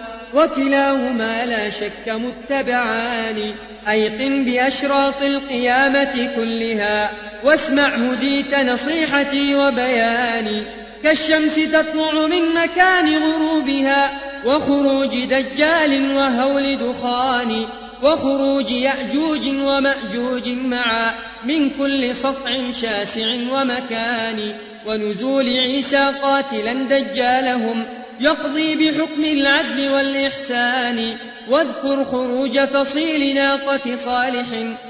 وكلاهما لا شك متبعان. أيقن بأشراط القيامة كلها، واسمع هديت نصيحتي وبياني. كالشمس تطلع من مكان غروبها، وخروج دجال وهول دخان. وخروج يأجوج ومأجوج معا، من كل سطع شاسع ومكان. ونزول عيسى قاتلا دجالهم، يقضي بحكم العدل والإحسان. واذكر خروج فصيل ناقة صالح،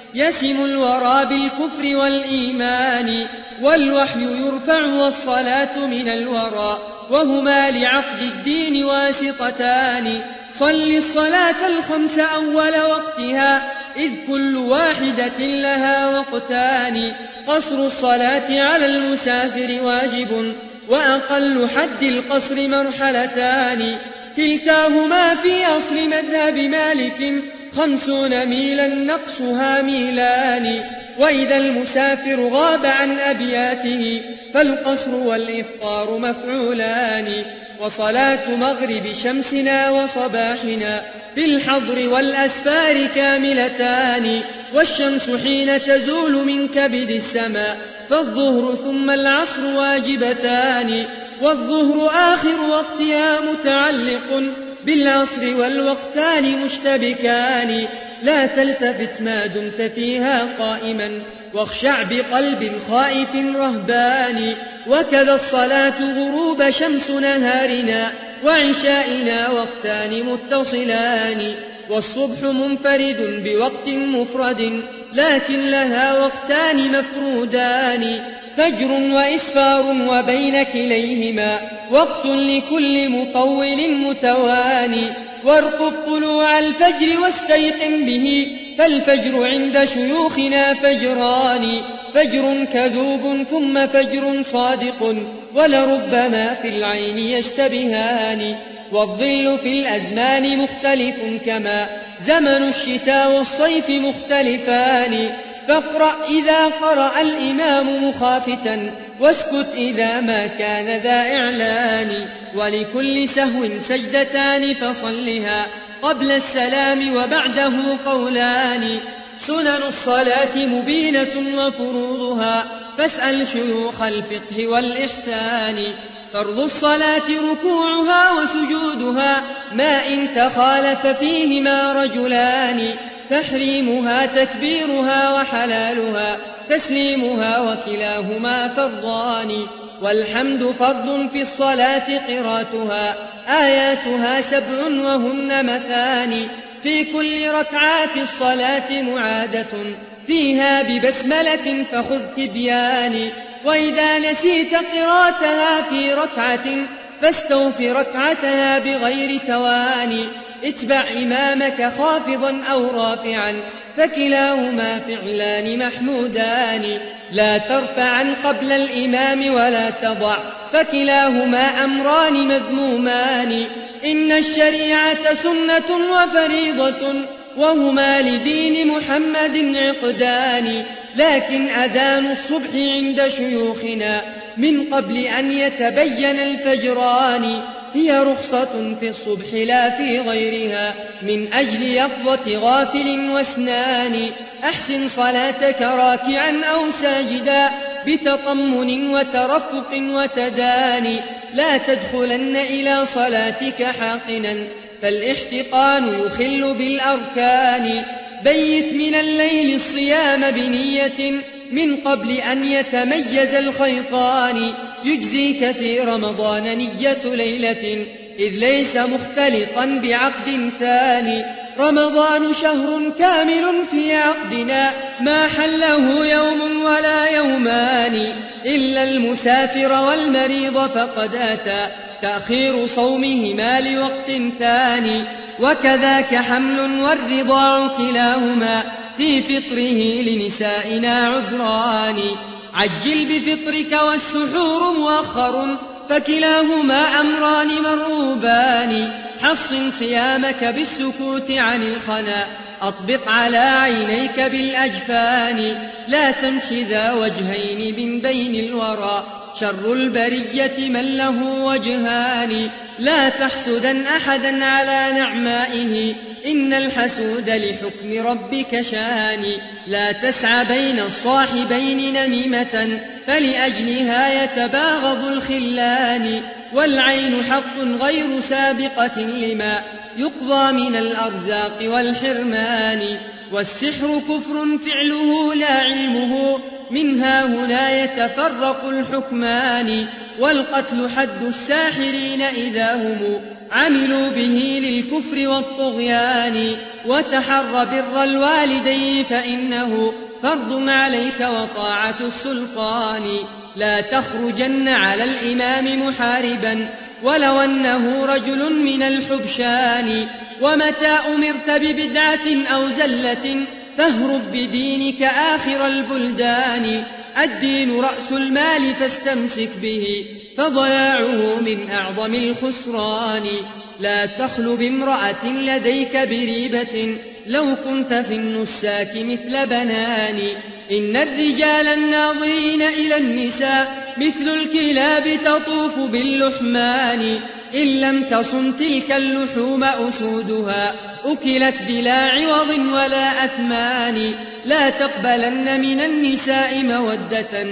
يسم الورى بالكفر والإيمان. والوحي يرفع والصلاة من الورى، وهما لعقد الدين واسطتان. صل الصلاة الخمس أول وقتها، إذ كل واحدة لها وقتان. قصر الصلاة على المسافر واجب، وأقل حد القصر مرحلتان. كلتاهما في أصل مذهب مالك، 50 ميلا نقصها ميلان. وإذا المسافر غاب عن أبياته، فالقصر والإفطار مفعولان. وصلاة مغرب شمسنا وصباحنا، في الحضر والأسفار كاملتان. والشمس حين تزول من كبد السماء، فالظهر ثم العصر واجبتان، والظهر آخر وقتها متعلق بالعصر والوقتان مشتبكان. لا تلتفت ما دمت فيها قائما، واخشع بقلب خائف رهبان. وكذا الصلاة غروب شمس نهارنا، وعشائنا وقتان متصلان. والصبح منفرد بوقت مفرد، لكن لها وقتان مفرودان. فجر وإسفار وبين كليهما وقت لكل مطول متواني. وارقب طلوع الفجر واستيقن به، فالفجر عند شيوخنا فجران. فجر كذوب ثم فجر صادق، ولربما في العين يشتبهان. والظل في الأزمان مختلف، كما زمن الشتاء والصيف مختلفان. فاقرأ إذا قرأ الإمام مخافتا، واسكت إذا ما كان ذا إعلان. ولكل سهو سجدتان، فصلها قبل السلام وبعده قولان. سنن الصلاة مبينة وفروضها، فاسأل شيوخ الفقه والإحسان. فرض الصلاة ركوعها وسجودها، ما إن تخالف فيهما رجلان. تحريمها تكبيرها، وحلالها تسليمها، وكلاهما فرضان. والحمد فرض في الصلاة قراءتها، آياتها 7 وهن مثاني. في كل ركعات الصلاة معادة، فيها ببسملة فخذ تبياني. وإذا نسيت قراءتها في ركعة، فاستوف ركعتها بغير تواني. اتبع إمامك خافضا أو رافعا، فكلاهما فعلان محمودان. لا ترفعا قبل الإمام ولا تضع، فكلاهما أمران مذمومان. إن الشريعة سنة وفريضة، وهما لدين محمد عقدان. لكن أذان الصبح عند شيوخنا من قبل أن يتبين الفجران، هي رخصة في الصبح لا في غيرها، من أجل يقظة غافل واسنان. أحسن صلاتك راكعا أو ساجدا، بتطمن وترفق وتداني. لا تدخلن إلى صلاتك حاقنا، فالاحتقان يخل بالأركان. بيت من الليل الصيام بنية، من قبل أن يتميز الخيطان. يجزيك في رمضان نية ليلة، إذ ليس مختلطا بعقد ثاني. رمضان شهر كامل في عقدنا، ما حله يوم ولا يومان. إلا المسافر والمريض فقد أتى تأخير صومهما لوقت ثاني. وكذاك حمل والرضاع، كلاهما في فطره لنسائنا عذران. عجل بفطرك والسحور مؤخر، فكلاهما أمران مرغوبان. حصن صيامك بالسكوت عن الخنا، أطبق على عينيك بالأجفان. لا تمش ذا وجهين من بين الورى، شر البرية من له وجهان. لا تحسدن أحدا على نعمائه، إن الحسود لحكم ربك شان. لا تسعى بين الصاحبين نميمة، فلأجلها يتباغض الخلان. والعين حق غير سابقة لما يقضى من الأرزاق والحرمان. والسحر كفر فعله لا علمه، منها هنا يتفرق الحكمان. والقتل حد الساحرين إذا هم عملوا به للكفر والطغيان. وتحر بر الوالدين، فإنه فرض عليك وطاعة السلطان. لا تخرجن على الإمام محاربا، ولو أنه رجل من الحبشان. ومتى أمرت ببدعة أو زلة، فاهرب بدينك آخر البلدان. الدين رأس المال فاستمسك به، فضياعه من أعظم الخسران. لا تخل بامرأة لديك بريبة، لو كنت في النساك مثل بنان. إن الرجال الناظرين إلى النساء مثل الكلاب تطوف باللحمان إن لم تصن تلك اللحوم أسودها أكلت بلا عوض ولا أثمان لا تقبلن من النساء مودة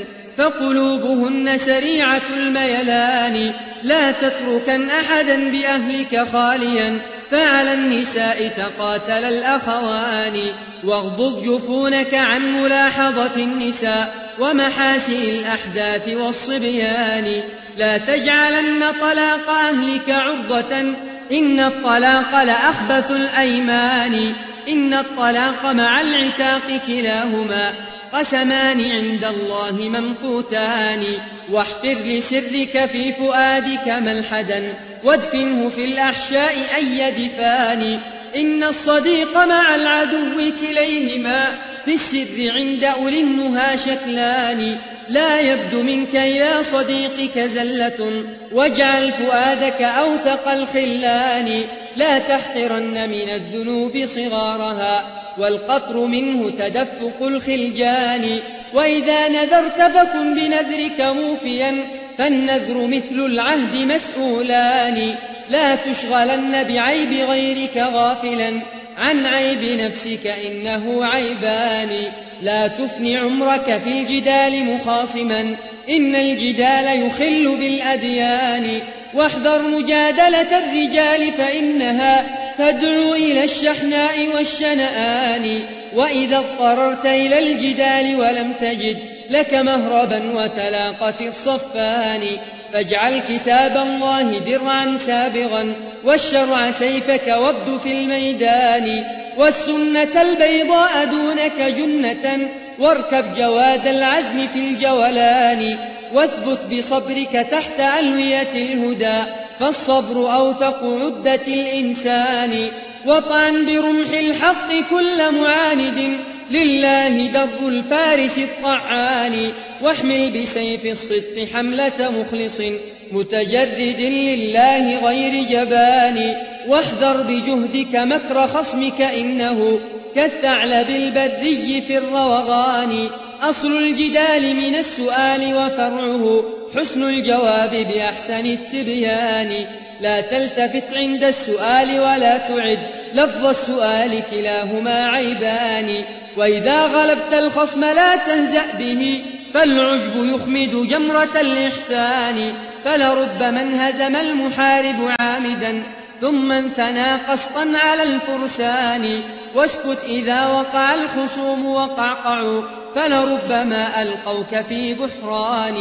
فقلوبهن سريعة الميلان لا تتركن أحدا بأهلك خاليا فعلى النساء تقاتل الأخوان واغضض جفونك عن ملاحظة النساء ومحاسن الأحداث والصبيان لا تجعلن طلاق أهلك عرضة إن الطلاق لأخبث الأيمان إن الطلاق مع العتاق كلاهما قسمان عند الله ممقوتان واحفر لسرك في فؤادك ملحدا وادفنه في الأحشاء أي دفان إن الصديق مع العدو كليهما في السر عند أولي النهى شكلان لا يبدو منك إلى صديقك زلة واجعل فؤادك أوثق الخلان لا تحقرن من الذنوب صغارها والقطر منه تدفق الخلجان وإذا نذرت فكن بنذرك موفيا فالنذر مثل العهد مسؤولان لا تشغلن بعيب غيرك غافلا عن عيب نفسك إنه عيبان لا تفني عمرك في الجدال مخاصما إن الجدال يخل بالأديان واحذر مجادلة الرجال فإنها تدعو إلى الشحناء والشنآن وإذا اضطررت إلى الجدال ولم تجد لك مهربا وتلاقت الصفان فاجعل كتاب الله درعا سابغا والشرع سيفك وابد في الميدان والسنة البيضاء دونك جنة واركب جواد العزم في الجولان واثبت بصبرك تحت ألوية الهدى فالصبر أوثق عدة الإنسان وطعن برمح الحق كل معاند لله در الفارس الطعان واحمل بسيف الصدق حملة مخلص متجرد لله غير جبان واحذر بجهدك مكر خصمك إنه كالثعلب البري في الروغان أصل الجدال من السؤال وفرعه حسن الجواب بأحسن التبيان لا تلتفت عند السؤال ولا تعد لفظ السؤال كلاهما عيبان وإذا غلبت الخصم لا تهزأ به فالعجب يخمد جمرة الإحسان فلربما انهزم المحارب عامدا ثم انثنى قسطا على الفرسان واسكت إذا وقع الخصوم وقعقعوا فلربما ألقوك في بحران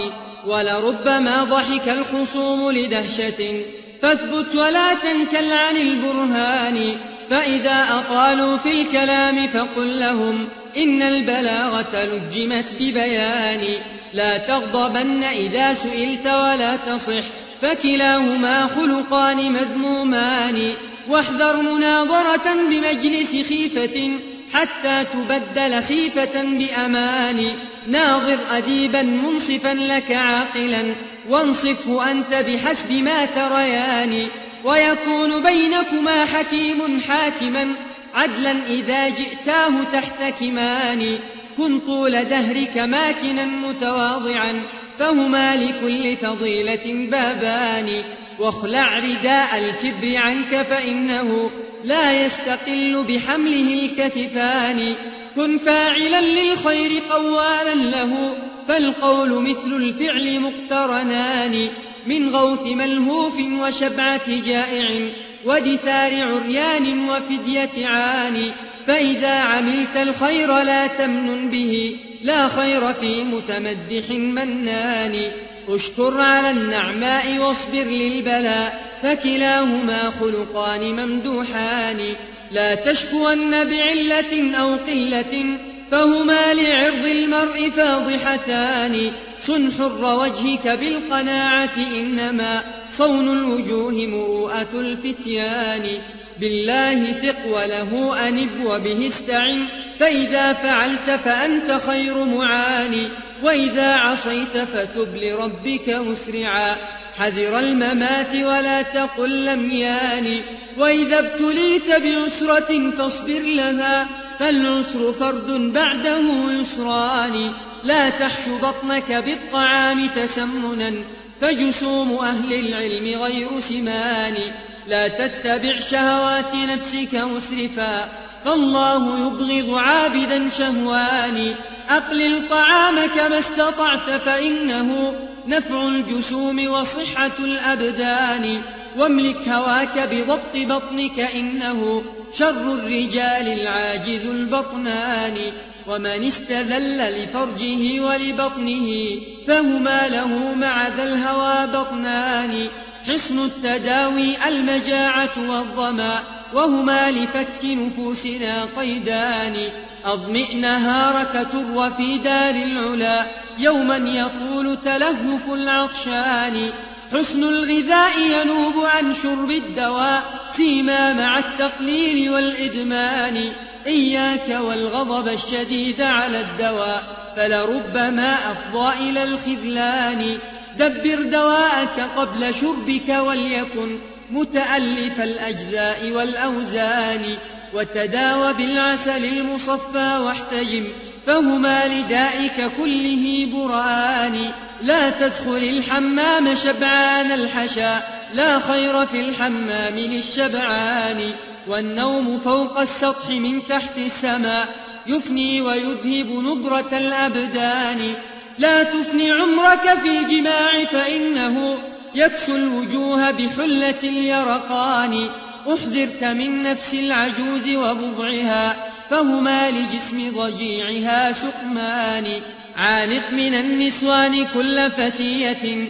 ولربما ضحك الخصوم لدهشة فاثبت ولا تنكل عن البرهان فإذا أطالوا في الكلام فقل لهم إن البلاغة لجمت ببيان لا تغضبن إذا سئلت ولا تصح فكلاهما خلقان مذمومان واحذر مناظرة بمجلس خيفة حتى تبدل خيفة بأمان ناظر أديبا منصفا لك عاقلا وانصفه أنت بحسب ما تريان ويكون بينكما حكيم حاكما عدلا إذا جئتاه تحتكمان كن طول دهرك ماكنا متواضعا فهما لكل فضيلة بابان واخلع رداء الكبر عنك فإنه لا يستقل بحمله الكتفان كن فاعلا للخير قوالا له فالقول مثل الفعل مقترنان من غوث ملهوف وشبعة جائع ودثار عريان وفدية عاني فإذا عملت الخير لا تمنن به لا خير في متمدح منان اشكر على النعماء واصبر للبلاء فكلاهما خلقان ممدوحان لا تشكون بعلة أو قلة فهما لعرض المرء فاضحتان صن حر وجهك بالقناعة إنما صون الوجوه مروءة الفتيان بالله ثق وله أنب وبه استعن فإذا فعلت فأنت خير معان وإذا عصيت فتب لربك مسرعا حذر الممات ولا تقل لم يان وإذا ابتليت بعسرة فاصبر لها فالعسر فرد بعده يسران لا تحش بطنك بالطعام تسمنا، فجسوم أهل العلم غير سمان. لا تتبع شهوات نفسك مسرفا، فالله يبغض عابدا شهوان. أقلل طعامك ما استطعت، فإنه نفع الجسوم وصحة الأبدان. واملك هواك بضبط بطنك، إنه شر الرجال العاجز البطنان. ومن استذل لفرجه ولبطنه، فهما له مع ذا الهوى بطنان. حصن التداوي المجاعة والظما، وهما لفك نفوسنا قيدان. أظمئ نهارك تر في دار العلا، يوما يطول تلهف العطشان. حسن الغذاء ينوب عن شرب الدواء، سيما مع التقليل والإدمان. إياك والغضب الشديد على الدواء، فلربما أفضى إلى الخذلان. دبر دواءك قبل شربك، وليكن متألف الأجزاء والأوزان. وتداوى بالعسل المصفى واحتجم، فهما لدائك كله برآن. لا تدخل الحمام شبعان الحشا، لا خير في الحمام للشبعان. والنوم فوق السطح من تحت السماء، يفني ويذهب نضرة الأبدان. لا تفني عمرك في الجماع، فإنه يكسو الوجوه بحلة اليرقان. أحذرك من نفس العجوز وبضعها، فهما لجسم ضجيعها سقمان. عانق من النسوان كل فتية،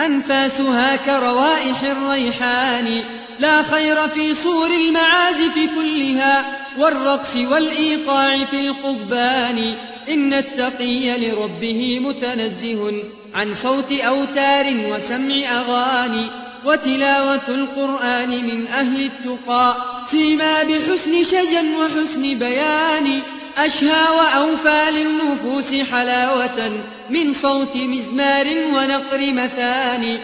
أنفاسها كروائح الريحان. لا خير في صور المعازف كلها، والرقص والإيقاع في القضبان. إن التقي لربه متنزه عن صوت أوتار وسمع أغاني. وتلاوة القرآن من أهل التقى، سيما بحسن شجا وحسن بيان. أشهى وأوفى للنفوس حلاوة من صوت مزمار ونقر مثاني.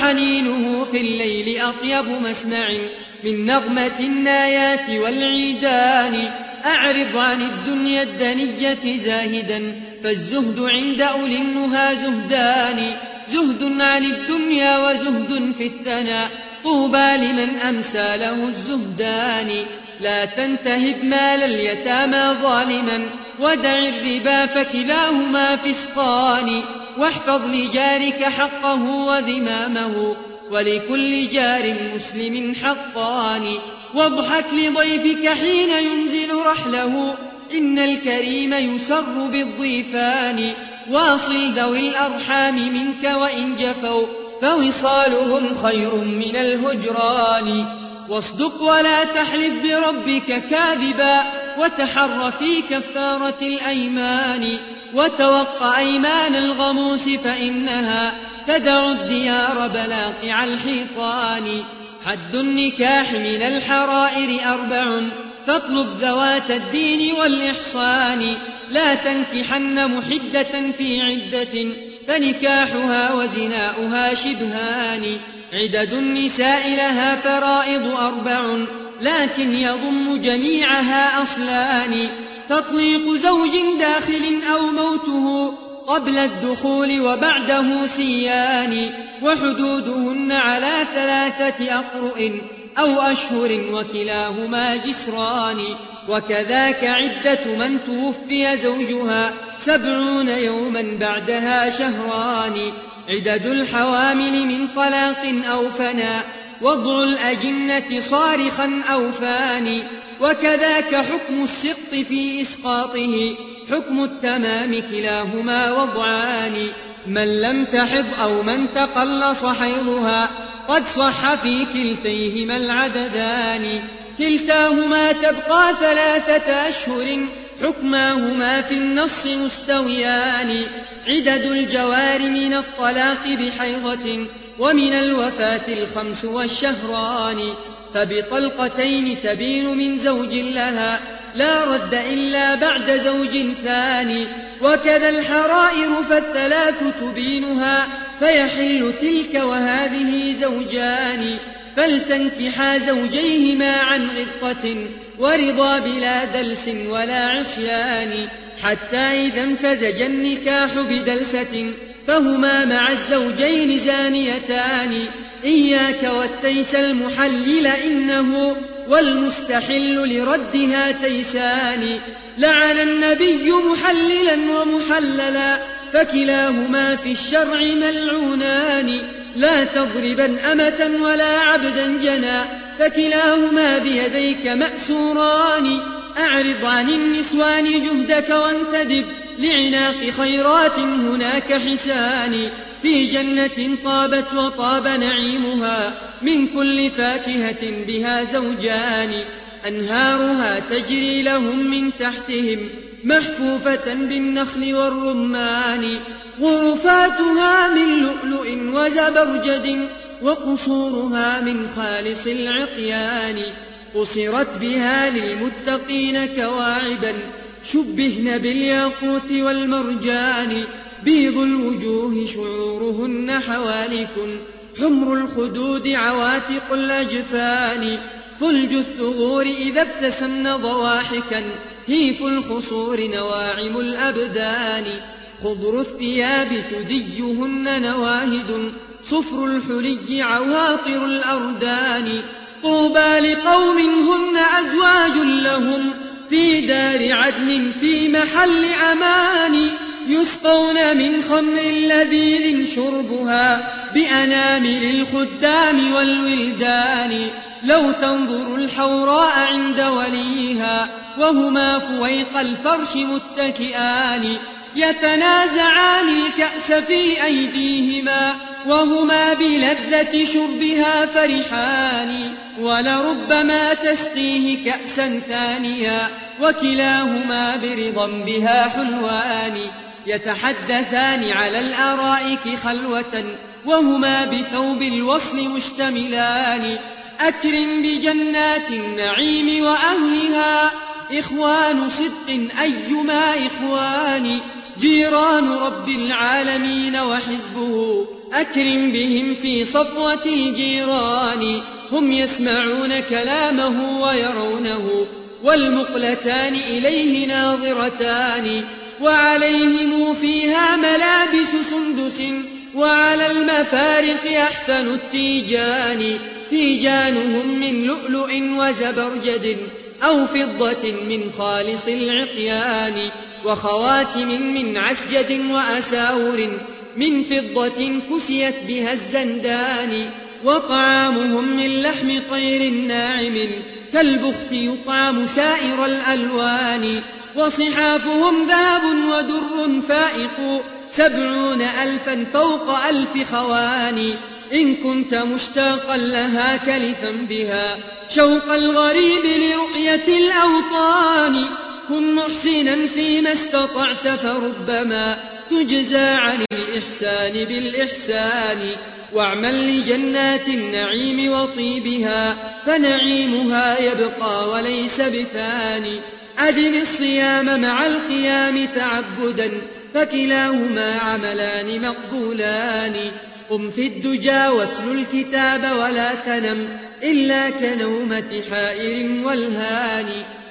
وحنينه في الليل أطيب مسمع من نغمة النايات والعيدان. أعرض عن الدنيا الدنية زاهدا، فالزهد عند أولي النهى زهدان. زهد عن الدنيا وزهد في الثناء، طوبى لمن أمسى له الزهدان. لا تنتهب مال اليتامى ظالما، ودع الربا فكلاهما فسقان. واحفظ لجارك حقه وذمامه، ولكل جار مسلم حقان. واضحك لضيفك حين ينزل رحله، إن الكريم يسر بالضيفان. واصل ذوي الأرحام منك وإن جفوا، فوصالهم خير من الهجران. واصدق ولا تحلف بربك كاذبا، وتحر في كفارة الأيمان. وتوق أيمان الغموس، فإنها تدع الديار بلاقع الحيطان. حد النكاح من الحرائر 4، فاطلب ذوات الدين والإحصان. لا تنكحن محدة في عدة، فنكاحها وزناؤها شبهان. عدد النساء لها فرائض 4، لكن يضم جميعها أصلان. تطليق زوج داخل أو موته قبل الدخول وبعده سيان. وحدودهن على 3 أقرؤ أو أشهر، وكلاهما جسران. وكذاك عدة من توفي زوجها 70 يوما بعدها شهران. عدد الحوامل من طلاق أو فناء، وضع الأجنة صارخا أو فاني. وكذاك حكم السقط في إسقاطه، حكم التمام كلاهما وضعان. من لم تحض أو من تقلص حيضها، قد صح في كلتيهما العددان. كلتاهما تبقى 3 أشهر، حكماهما في النص مستويان. عدد الجوار من الطلاق بحيضة، ومن الوفاة 5 والشهران. فبطلقتين تبين من زوج لها، لا رد إلا بعد زوج ثاني. وكذا الحرائر ف3 تبينها، فيحل تلك وهذه زوجان. فلتنكحا زوجيهما عن غبطة ورضا بلا دلس ولا عصيان. حتى إذا امتزج النكاح بدلسة فهما مع الزوجين زانيتان. إياك والتيس المحلل إنه والمستحل لردها تيسان. لعن النبي محللا ومحللا فكلاهما في الشرع ملعونان. لا تضربا أمة ولا عبدا جنا فكلاهما بيديك مأسوران. أعرض عن النسوان جهدك وانتدب لعناق خيرات هناك حسان. في جنة طابت وطاب نعيمها من كل فاكهة بها زوجان. أنهارها تجري لهم من تحتهم محفوفة بالنخل والرمان. غرفاتها من لؤلؤ وزبرجد وقصورها من خالص العقيان. قصرت بها للمتقين كواعبا شبهن بالياقوت والمرجان. بيض الوجوه شعورهن حوالك حمر الخدود عواتق الأجفان. فلج الثغور إذا ابتسمن ضواحكا هيف الخصور نواعم الأبدان. خضر الثياب ثديهن نواهد صفر الحلي عواطر الأردان. طوبى لقوم هن أزواج لهم في دار عدن في محل أمان. يسقون من خمر لذيذ شربها بأنامل الخدام والولدان. لو تنظر الحوراء عند وليها وهما فويق الفرش متكئان. يتنازعان الكأس في أيديهما وهما بلذة شربها فرحان. ولربما تسقيه كأسا ثانيا وكلاهما برضا بها حلوان. يتحدثان على الأرائك خلوة وهما بثوب الوصل مشتملان. أكرم بجنات النعيم وأهلها إخوان صدق أيما إخوان. جيران رب العالمين وحزبه أكرم بهم في صفوة الجيران. هم يسمعون كلامه ويرونه والمقلتان إليه ناظرتان. وعليهم فيها ملابس سندس وعلى المفارق أحسن التيجان. تيجانهم من لؤلؤ وزبرجد أو فضة من خالص العقيان. وخواتم من عسجد وأساور من فضة كسيت بها الزندان. وطعامهم من لحم طير ناعم كالبخت يطعم سائر الألوان. وصحافهم ذهب ودر فائق 70,000 فوق 1000 خوان. إن كنت مشتاقا لها كلفا بها شوق الغريب لرؤية الأوطان. كن محسنا فيما استطعت فربما تجزى عن الإحسان بالإحسان. واعمل لجنات النعيم وطيبها فنعيمها يبقى وليس بفاني. أدم الصيام مع القيام تعبدا فكلاهما عملان مقبولان. قم في الدجى واتل الكتاب ولا تنم إلا كنومة حائر والهان.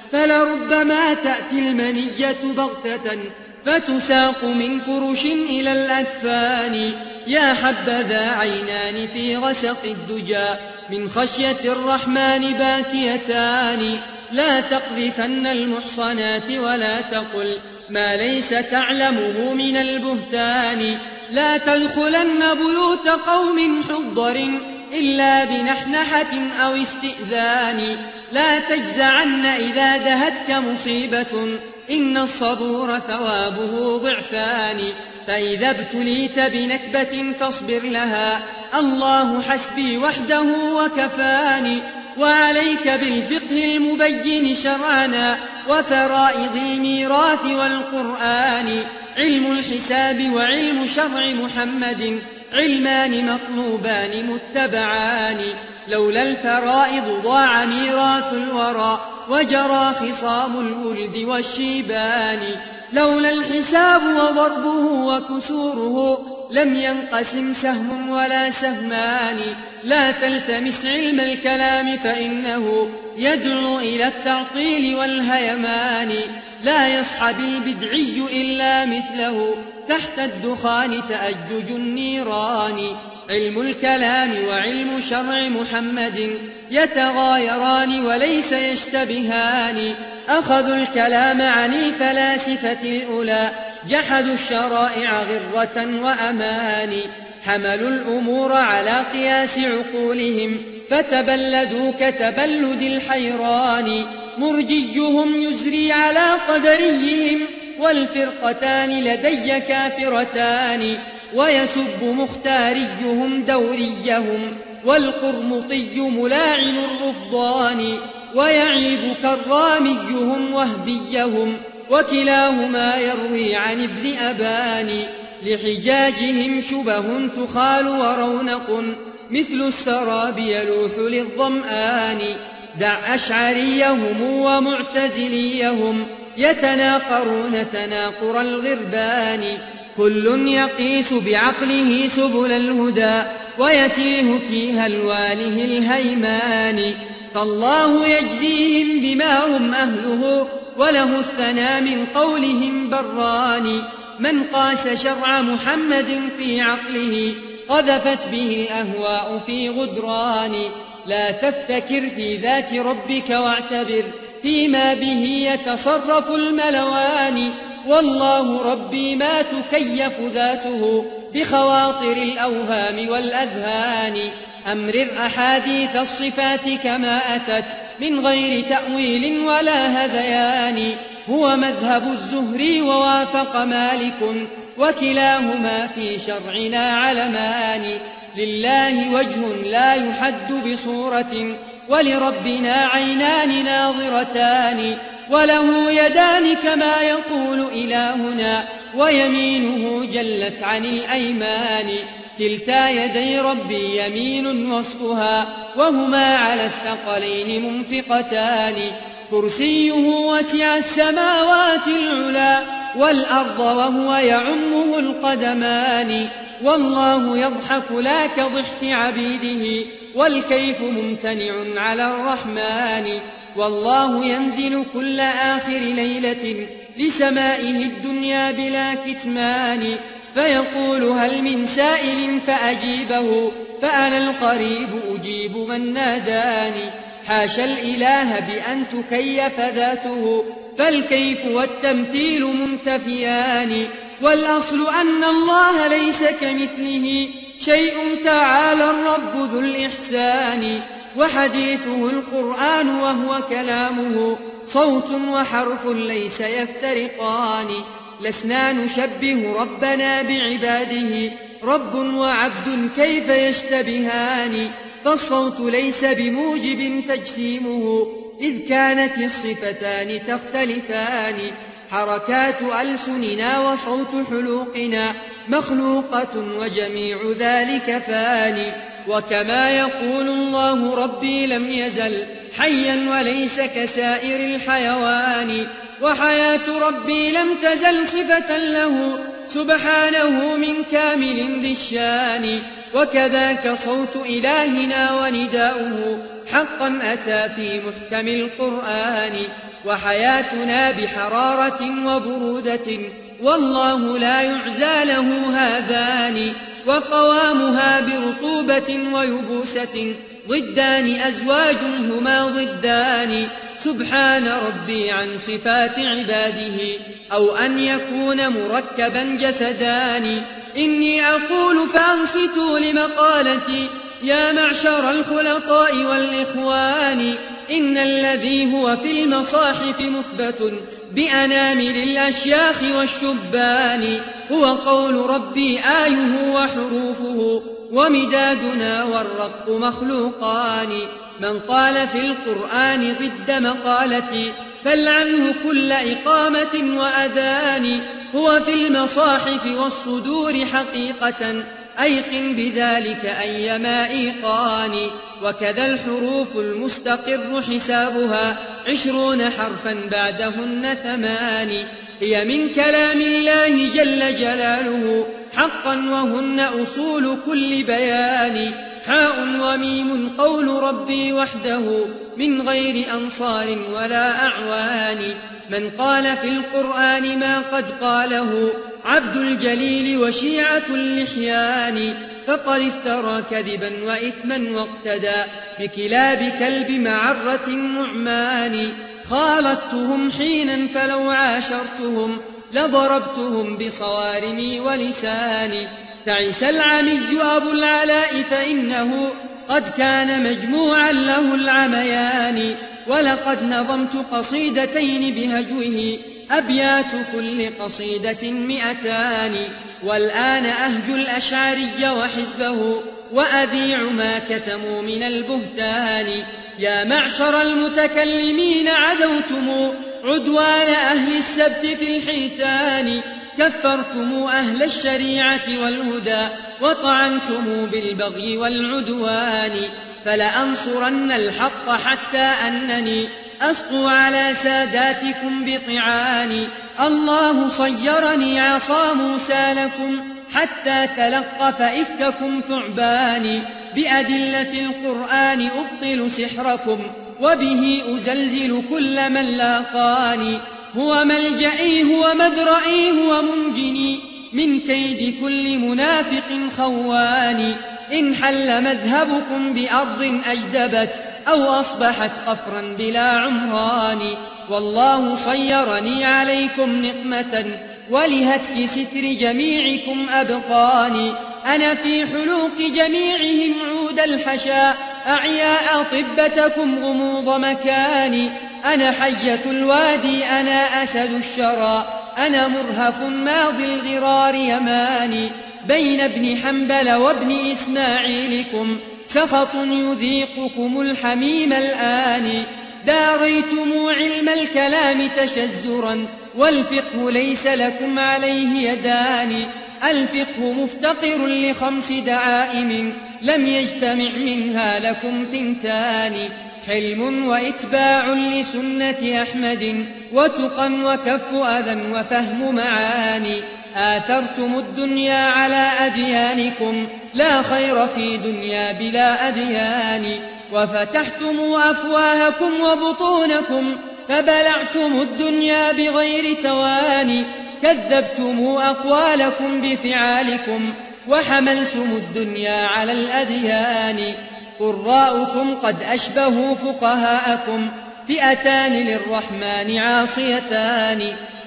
فلربما تأتي المنية بغتة فتساق من فرش إلى الأكفان. يا حبذا عينان في غسق الدجى من خشية الرحمن باكيتان. لا تقذفن المحصنات ولا تقل ما ليس تعلمه من البهتان. لا تدخلن بيوت قوم حضر إلا بنحنحة أو استئذان. لا تجزعن إذا دهتك مصيبة إن الصبور ثوابه ضعفان. فإذا ابتليت بنكبة فاصبر لها الله حسبي وحده وكفاني. وعليك بالفقه المبين شرعنا وفرائض الميراث والقرآن. علم الحساب وعلم شرع محمد علمان مطلوبان متبعان. لولا الفرائض ضاع ميراث الورى وجرى خصام الولد والشيبان. لولا الحساب وضربه وكسوره لم ينقسم سهم ولا سهمان. لا تلتمس علم الكلام فإنه يدعو إلى التعطيل والهيمان. لا يصحب البدعي إلا مثله، تحت الدخان تأجج النيران. علم الكلام وعلم شرع محمد يتغايران وليس يشتبهان. أخذوا الكلام عن الفلاسفة الأولى، جحدوا الشرائع غرة وأمان. حملوا الأمور على قياس عقولهم، فتبلدوا كتبلد الحيران. مرجيهم يزري على قدريهم، والفرقتان لدي كافرتان. ويسب مختاريهم دوريهم، والقرمطي ملاعن الرفضان. ويعيب كراميهم وهبيهم، وكلاهما يروي عن ابن أبان. لحجاجهم شبه تخال ورونق، مثل السراب يلوح للظمآن. دع أشعريهم ومعتزليهم، يتناقرون تناقر الغربان. كل يقيس بعقله سبل الهدى، ويتيه تيه الواله الهيمان. فالله يجزيهم بما هم أهله، وله الثنى من قولهم بران. من قاس شرع محمد في عقله، قذفت به الأهواء في غدران. لا تفتكر في ذات ربك واعتبر، فيما به يتصرف الملوان. والله ربي ما تكيف ذاته بخواطر الأوهام والأذهان. أمرر أحاديث الصفات كما أتت، من غير تأويل ولا هذيان. هو مذهب الزهري ووافق مالك، وكلاهما في شرعنا علمان. لله وجه لا يحد بصورة، ولربنا عينان ناظرتان. وله يدان كما يقول إلهنا، ويمينه جلت عن الأيمان. كلتا يدي ربي يمين وصفها، وهما على الثقلين منفقتان. كرسيه وسع السماوات العلا والأرض، وهو يعمه القدمان. والله يضحك لا كضحك عبيده، والكيف ممتنع على الرحمن. والله ينزل كل آخر ليلة لسمائه الدنيا بلا كتمان، فيقول هل من سائل فأجيبه، فأنا القريب أجيب من ناداني. حاشا الإله بأن تكيف ذاته، فالكيف والتمثيل منتفيان. والأصل أن الله ليس كمثله شيء، تعالى الرب ذو الإحسان. وحديثه القرآن وهو كلامه، صوت وحرف ليس يفترقان. لسنا نشبه ربنا بعباده، رب وعبد كيف يشتبهان. فالصوت ليس بموجب تجسيمه، إذ كانت الصفتان تختلفان. حركات ألسننا وصوت حلوقنا مخلوقة، وجميع ذلك فاني. وكما يقول الله ربي لم يزل حيا وليس كسائر الحيوان. وحياة ربي لم تزل صفة له سبحانه من كامل ذي الشان. وكذاك صوت إلهنا ونداؤه حقا أتى في محكم القرآن. وحياتنا بحرارة وبرودة، والله لا يعزى له هذان. وقوامها برطوبة ويبوسة، ضدان أزواج هما ضدان. سبحان ربي عن صفات عباده، أو أن يكون مركبا جسدان. إني أقول فأنصتوا لمقالتي، يا معشر الخلطاء والإخوان. إن الذي هو في المصاحف مثبت بأنامل الأشياخ والشبان، هو قول ربي آيه وحروفه، ومدادنا والرق مخلوقان. من قال في القرآن ضد مقالتي، فلعنه كل إقامة وأذان. هو في المصاحف والصدور حقيقة، أيقن بذلك أيما إيقان. وكذا الحروف المستقر حسابها 20 حرفا بعدهن 8، هي من كلام الله جل جلاله حقا، وهن أصول كل بيان. حاء وميم قول ربي وحده من غير أنصار ولا أعوان. من قال في القرآن ما قد قاله عبد الجليل وشيعة اللحيان فقد افترى كذبا وإثما واقتدى بكلاب كلب معرة نعمان. خالطتهم حينا فلو عاشرتهم لضربتهم بصوارمي ولساني. تعس العمي أبو العلاء فإنه قد كان مجموعا له العميان. ولقد نظمت قصيدتين بهجوه أبيات كل قصيدة 200. والآن أهج الأشعري وحزبه وأذيع ما كتموا من البهتان. يا معشر المتكلمين عدوتم عدوان أهل السبت في الحيتان. كفرتم أهل الشريعة والهدى وطعنتم بالبغي والعدوان. فلأنصرن الحق حتى أنني أسقو على ساداتكم بطعاني. الله صيرني عصا موسى لكم حتى تلقف إفككم ثعبان. بأدلة القرآن أبطل سحركم وبه أزلزل كل من لاقاني. هو ملجئي هو مدرئي هو منجني من كيد كل منافق خوان. إن حل مذهبكم بأرض أجدبت أو أصبحت قفرا بلا عمران. والله صيرني عليكم نقمة ولهتك ستر جميعكم أبقاني. أنا في حلوق جميعهم عود الحشا أعياء طبتكم غموض مكاني. أنا حية الوادي أنا أسد الشرى أنا مرهف ماضي الغرار يماني. بين ابن حنبل وابن إسماعيلكم سخط يذيقكم الحميم الآن. داريتم علم الكلام تشزرا والفقه ليس لكم عليه يدان. الفقه مفتقر ل5 دعائم لم يجتمع منها لكم 2. حلم وإتباع لسنة أحمد وتقى وكف أذى وفهم معاني. آثرتم الدنيا على أديانكم لا خير في دنيا بلا أديان. وفتحتم أفواهكم وبطونكم فبلعتم الدنيا بغير تواني. كذبتم أقوالكم بفعالكم وحملتم الدنيا على الأديان. قراؤكم قد أشبهوا فقهاءكم فئتان للرحمن عاصيتان.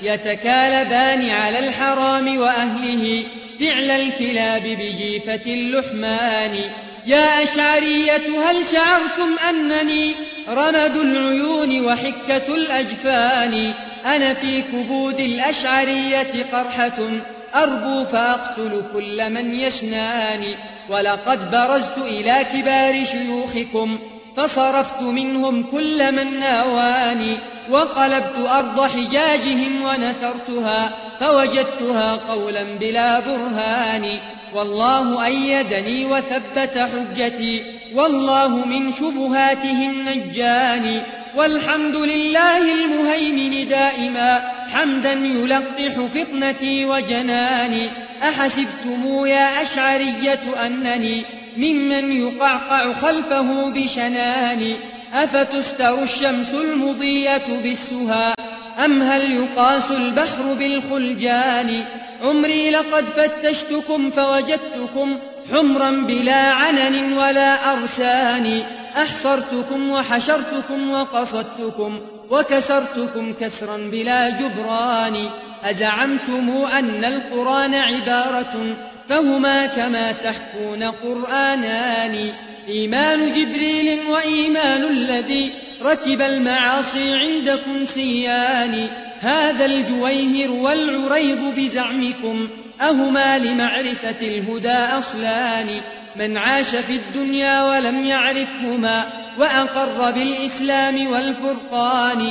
يتكالبان على الحرام وأهله فعل الكلاب بجيفة اللحمان. يا أشعرية هل شعرتم أنني رمد العيون وحكة الأجفان. أنا في كبود الأشعرية قرحة أربو فأقتل كل من يشناني. ولقد برزت إلى كبار شيوخكم فصرفت منهم كل من ناواني. وقلبت أرض حجاجهم ونثرتها فوجدتها قولا بلا برهان. والله أيدني وثبت حجتي والله من شبهاتهم نجاني. والحمد لله المهيمن دائما حمدا يلقح فطنتي وجناني. أحسبتم يا أشعرية أنني ممن يقعقع خلفه بشناني. أفتستر الشمس المضية بالسها أم هل يقاس البحر بالخلجان. عمري لقد فتشتكم فوجدتكم حمرا بلا عنن ولا أرسان. أحصرتكم وحشرتكم وقصدتكم وكسرتكم كسرا بلا جبران. أزعمتم أن القرآن عبارة فهما كما تحكون قرآنان. إيمان جبريل وإيمان الذي ركب المعاصي عندكم سيان. هذا الجويهر والعريض بزعمكم أهما لمعرفة الهدى أصلان. من عاش في الدنيا ولم يعرفهما وأقر بالإسلام والفرقان.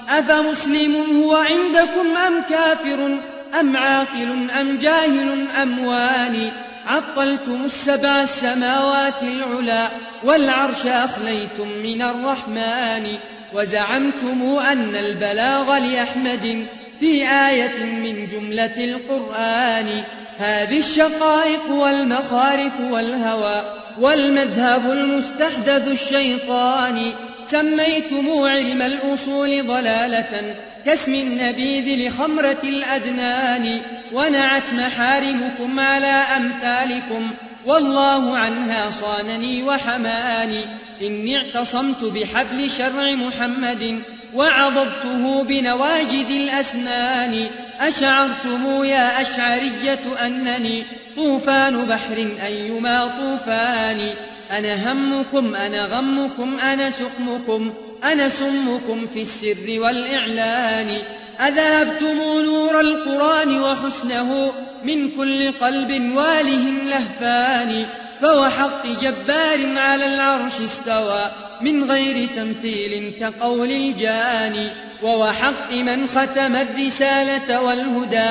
أفمسلم هو عندكم أم كافر أم عاقل أم جاهل أم واني. عطلتم 7 السماوات العلا والعرش أخليتم من الرحمن. وزعمتم أن البلاغ لأحمد في آية من جملة القرآن. هذه الشقائق والمخارف والهوى والمذهب المستحدث الشيطاني. سميتم علم الأصول ضلالة كاسم النبيذ لخمرة الأدنان، ونعت محارمكم على أمثالكم والله عنها صانني وحماني. إني اعتصمت بحبل شرع محمد وعضبته بنواجذ الأسنان. أشعرتم يا أشعرية أنني طوفان بحر أيما طوفان. أنا همكم أنا غمكم أنا سقمكم أنا سمكم في السر والإعلان. أذهبتم نور القرآن وحسنه من كل قلب واله لهفان. فوحق جبار على العرش استوى من غير تمثيل كقول الجاني. ووحق من ختم الرسالة والهدى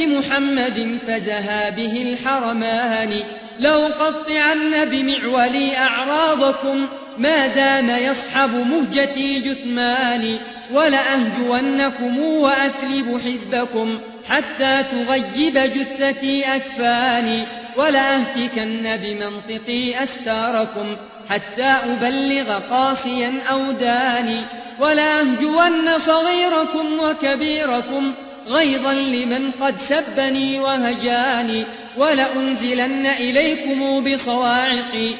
بمحمد فزها به الحرمان. لأقطعن بمعولي أعراضكم ما دام يصحب مهجتي جثماني. ولأهجونكم وأثلب حزبكم حتى تغيب جثتي أكفاني. ولأهتكن بمنطقي أستاركم حتى أبلغ قاصيا أوداني. ولأهجون صغيركم وكبيركم غيظا لمن قد سبني وهجاني. ولأنزلن إليكم بصواعقي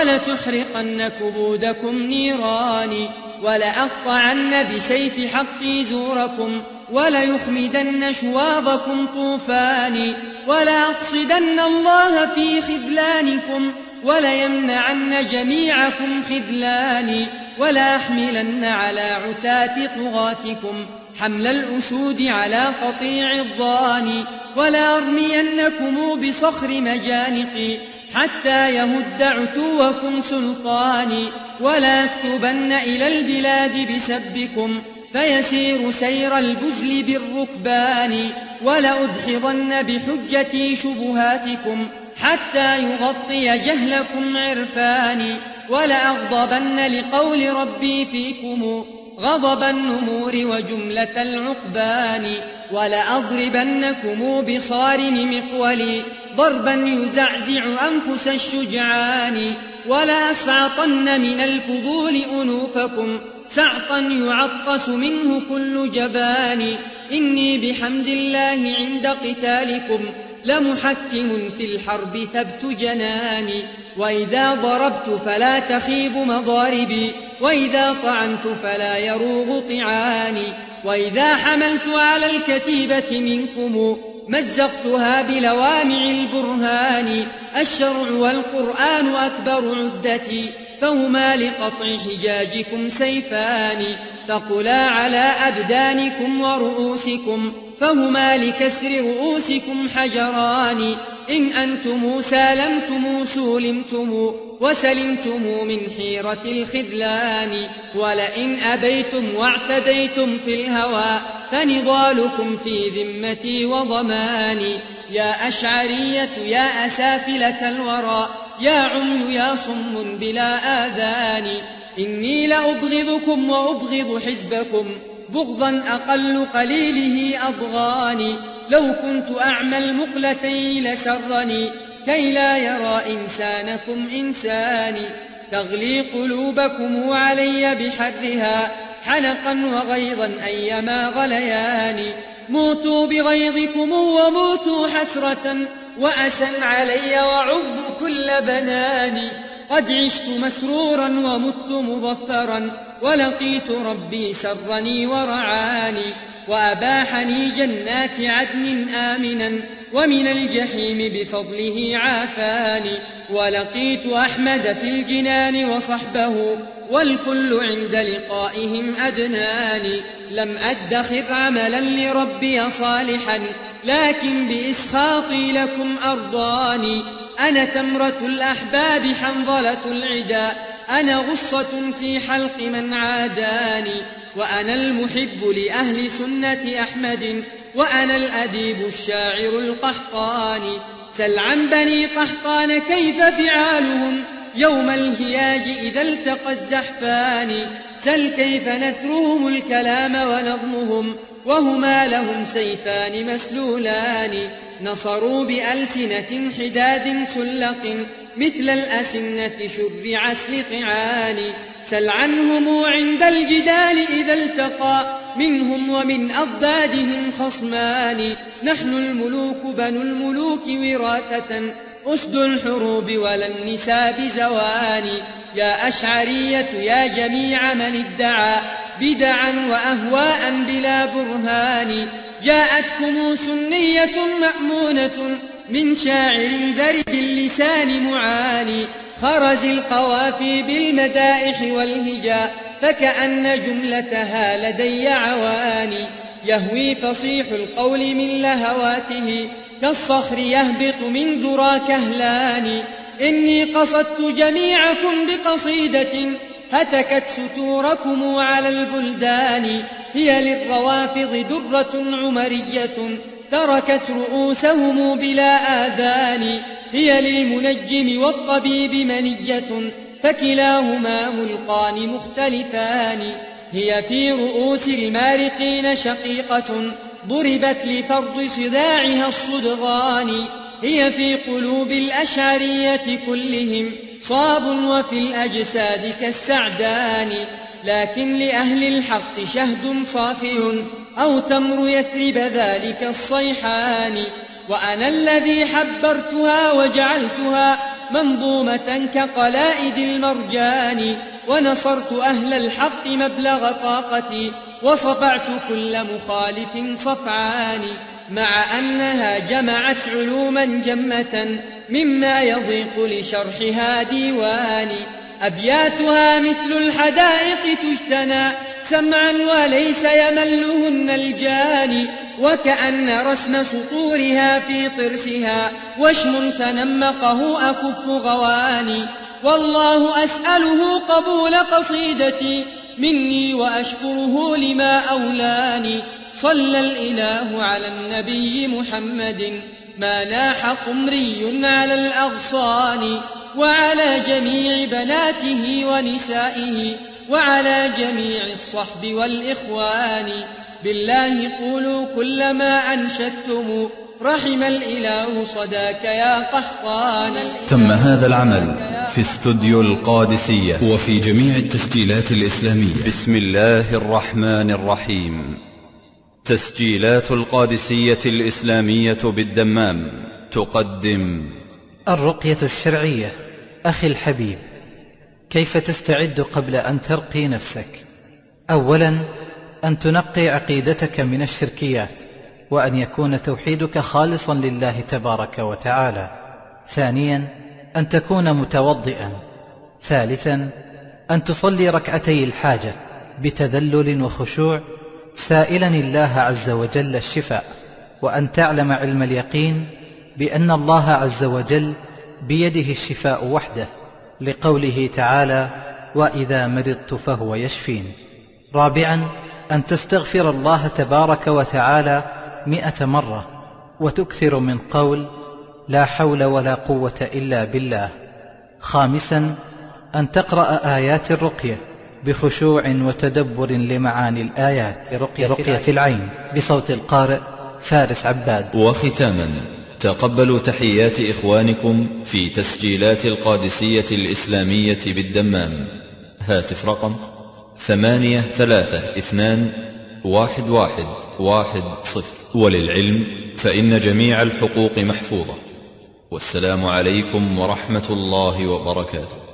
ولتحرقن كبودكم نيراني. ولأقطعن بسيف حقي زوركم وليخمدن شواظكم طوفاني. ولأقصدن الله في خذلانكم وليمنعن جميعكم خذلاني. ولأحملن على عتاة طغاتكم حمل الأسود على قطيع الضاني. ولأرمينكم بصخر مجانقي حتى يهد عتوكم سلطاني. ولأكتبن إلى البلاد بسبكم فيسير سير البزل بالركبان. ولأدحضن بحجتي شبهاتكم حتى يغطي جهلكم عرفاني. ولأغضبن لقول ربي فيكم غضب النمور وجملة العقبان. ولأضربنكم بصارم مقولي ضربا يزعزع أنفس الشجعان. ولأسعطن من الفضول أنوفكم سعطا يعطس منه كل جبان. إني بحمد الله عند قتالكم لمحكم في الحرب ثبت جناني. وإذا ضربت فلا تخيب مضاربي وإذا طعنت فلا يروغ طعاني. وإذا حملت على الكتيبة منكم مزقتها بلوامع البرهان. الشرع والقرآن أكبر عدتي فهما لقطع حجاجكم سيفان. فقلا على أبدانكم ورؤوسكم فهما لكسر رؤوسكم حجران. إن أنتم سالمتم سولمتم وسلمتم من حيرة الخذلان. ولئن أبيتم واعتديتم في الهوى فنضالكم في ذمتي وضماني. يا أشعرية يا أسافلة الورى يا عمي يا صم بلا آذان. إني لأبغضكم وأبغض حزبكم بغضا أقل قليله أضغاني. لو كنت أعمى المقلتين لسرني كي لا يرى إنسانكم إنساني. تغلي قلوبكم علي بحرها حنقا وغيظا أيما غليان. موتوا بغيظكم وموتوا حسرة وأسا علي وعب كل بناني. قد عشت مسرورا ومت مظفرا ولقيت ربي سرني ورعاني. وأباحني جنات عدن آمنا ومن الجحيم بفضله عافاني. ولقيت أحمد في الجنان وصحبه والكل عند لقائهم أدناني. لم أدخر عملا لربي صالحا لكن بإسخاطي لكم أرضاني. أنا تمرة الأحباب حنظلة العدا أنا غصة في حلق من عاداني. وأنا المحب لأهل سنة أحمد وأنا الأديب الشاعر القحطاني. سل عن بني قحطان كيف فعالهم يوم الهياج إذا التقى الزحفان. سل كيف نثرهم الكلام ونظمهم وهما لهم سيفان مسلولان. نصروا بألسنة حداد سلق مثل الأسنة شرعت لطعان سل عنهم عند الجدال إذا التقى منهم ومن أضدادهم خصمان نحن الملوك بنو الملوك وراثة أسد الحروب ولا النساء بزوان يا أشعرية يا جميع من ادعى بدعا وأهواء بلا برهان جاءتكم سنية مأمونة من شاعر ذرب اللسان معاني خرز القوافي بالمدائح والهجاء فكأن جملتها لدي عواني يهوي فصيح القول من لهواته كالصخر يهبط من ذرى كهلان إني قصدت جميعكم بقصيدة هتكت ستوركم على البلدان هي للروافض درة عمرية تركت رؤوسهم بلا آذان هي للمنجم والطبيب منية فكلاهما ملقان مختلفان هي في رؤوس المارقين شقيقة ضربت لفرض صداعها الصدغان هي في قلوب الأشعرية كلهم صاب وفي الأجساد كالسعدان لكن لأهل الحق شهد صافي أو تمر يثرب ذلك الصيحان وأنا الذي حبرتها وجعلتها منظومة كقلائد المرجان ونصرت أهل الحق مبلغ طاقتي وصفعت كل مخالف صفعان مع أنها جمعت علوما جمة مما يضيق لشرحها ديواني أبياتها مثل الحدائق تجتنى سمعا وليس يملهن الجاني وكأن رسم سطورها في طرسها وشم تنمقه أكف غواني والله أسأله قبول قصيدتي مني وأشكره لما أولاني صلى الإله على النبي محمد ما ناح قمري على الأغصان وعلى جميع بناته ونسائه وعلى جميع الصحب والإخوان بالله قولوا كل ما أنشدتم رحم الإله صداك يا قحطان. تم هذا العمل في استوديو القادسية وفي جميع التسجيلات الإسلامية. بسم الله الرحمن الرحيم. تسجيلات القادسية الإسلامية بالدمام تقدم الرقية الشرعية. أخي الحبيب، كيف تستعد قبل أن ترقي نفسك؟ أولا أن تنقي عقيدتك من الشركيات، وأن يكون توحيدك خالصا لله تبارك وتعالى. ثانيا أن تكون متوضئا. ثالثا أن تصلي ركعتي الحاجة بتذلل وخشوع سائلا الله عز وجل الشفاء، وأن تعلم علم اليقين بأن الله عز وجل بيده الشفاء وحده، لقوله تعالى: وإذا مرضت فهو يشفين. رابعا أن تستغفر الله تبارك وتعالى 100 مرة، وتكثر من قول لا حول ولا قوة إلا بالله. خامسا أن تقرأ آيات الرقية بخشوع وتدبر لمعاني الآيات. رقية العين بصوت القارئ فارس عباد. وختاما تقبلوا تحيات إخوانكم في تسجيلات القادسية الإسلامية بالدمام. هاتف رقم 83221110. وللعلم فإن جميع الحقوق محفوظة. والسلام عليكم ورحمة الله وبركاته.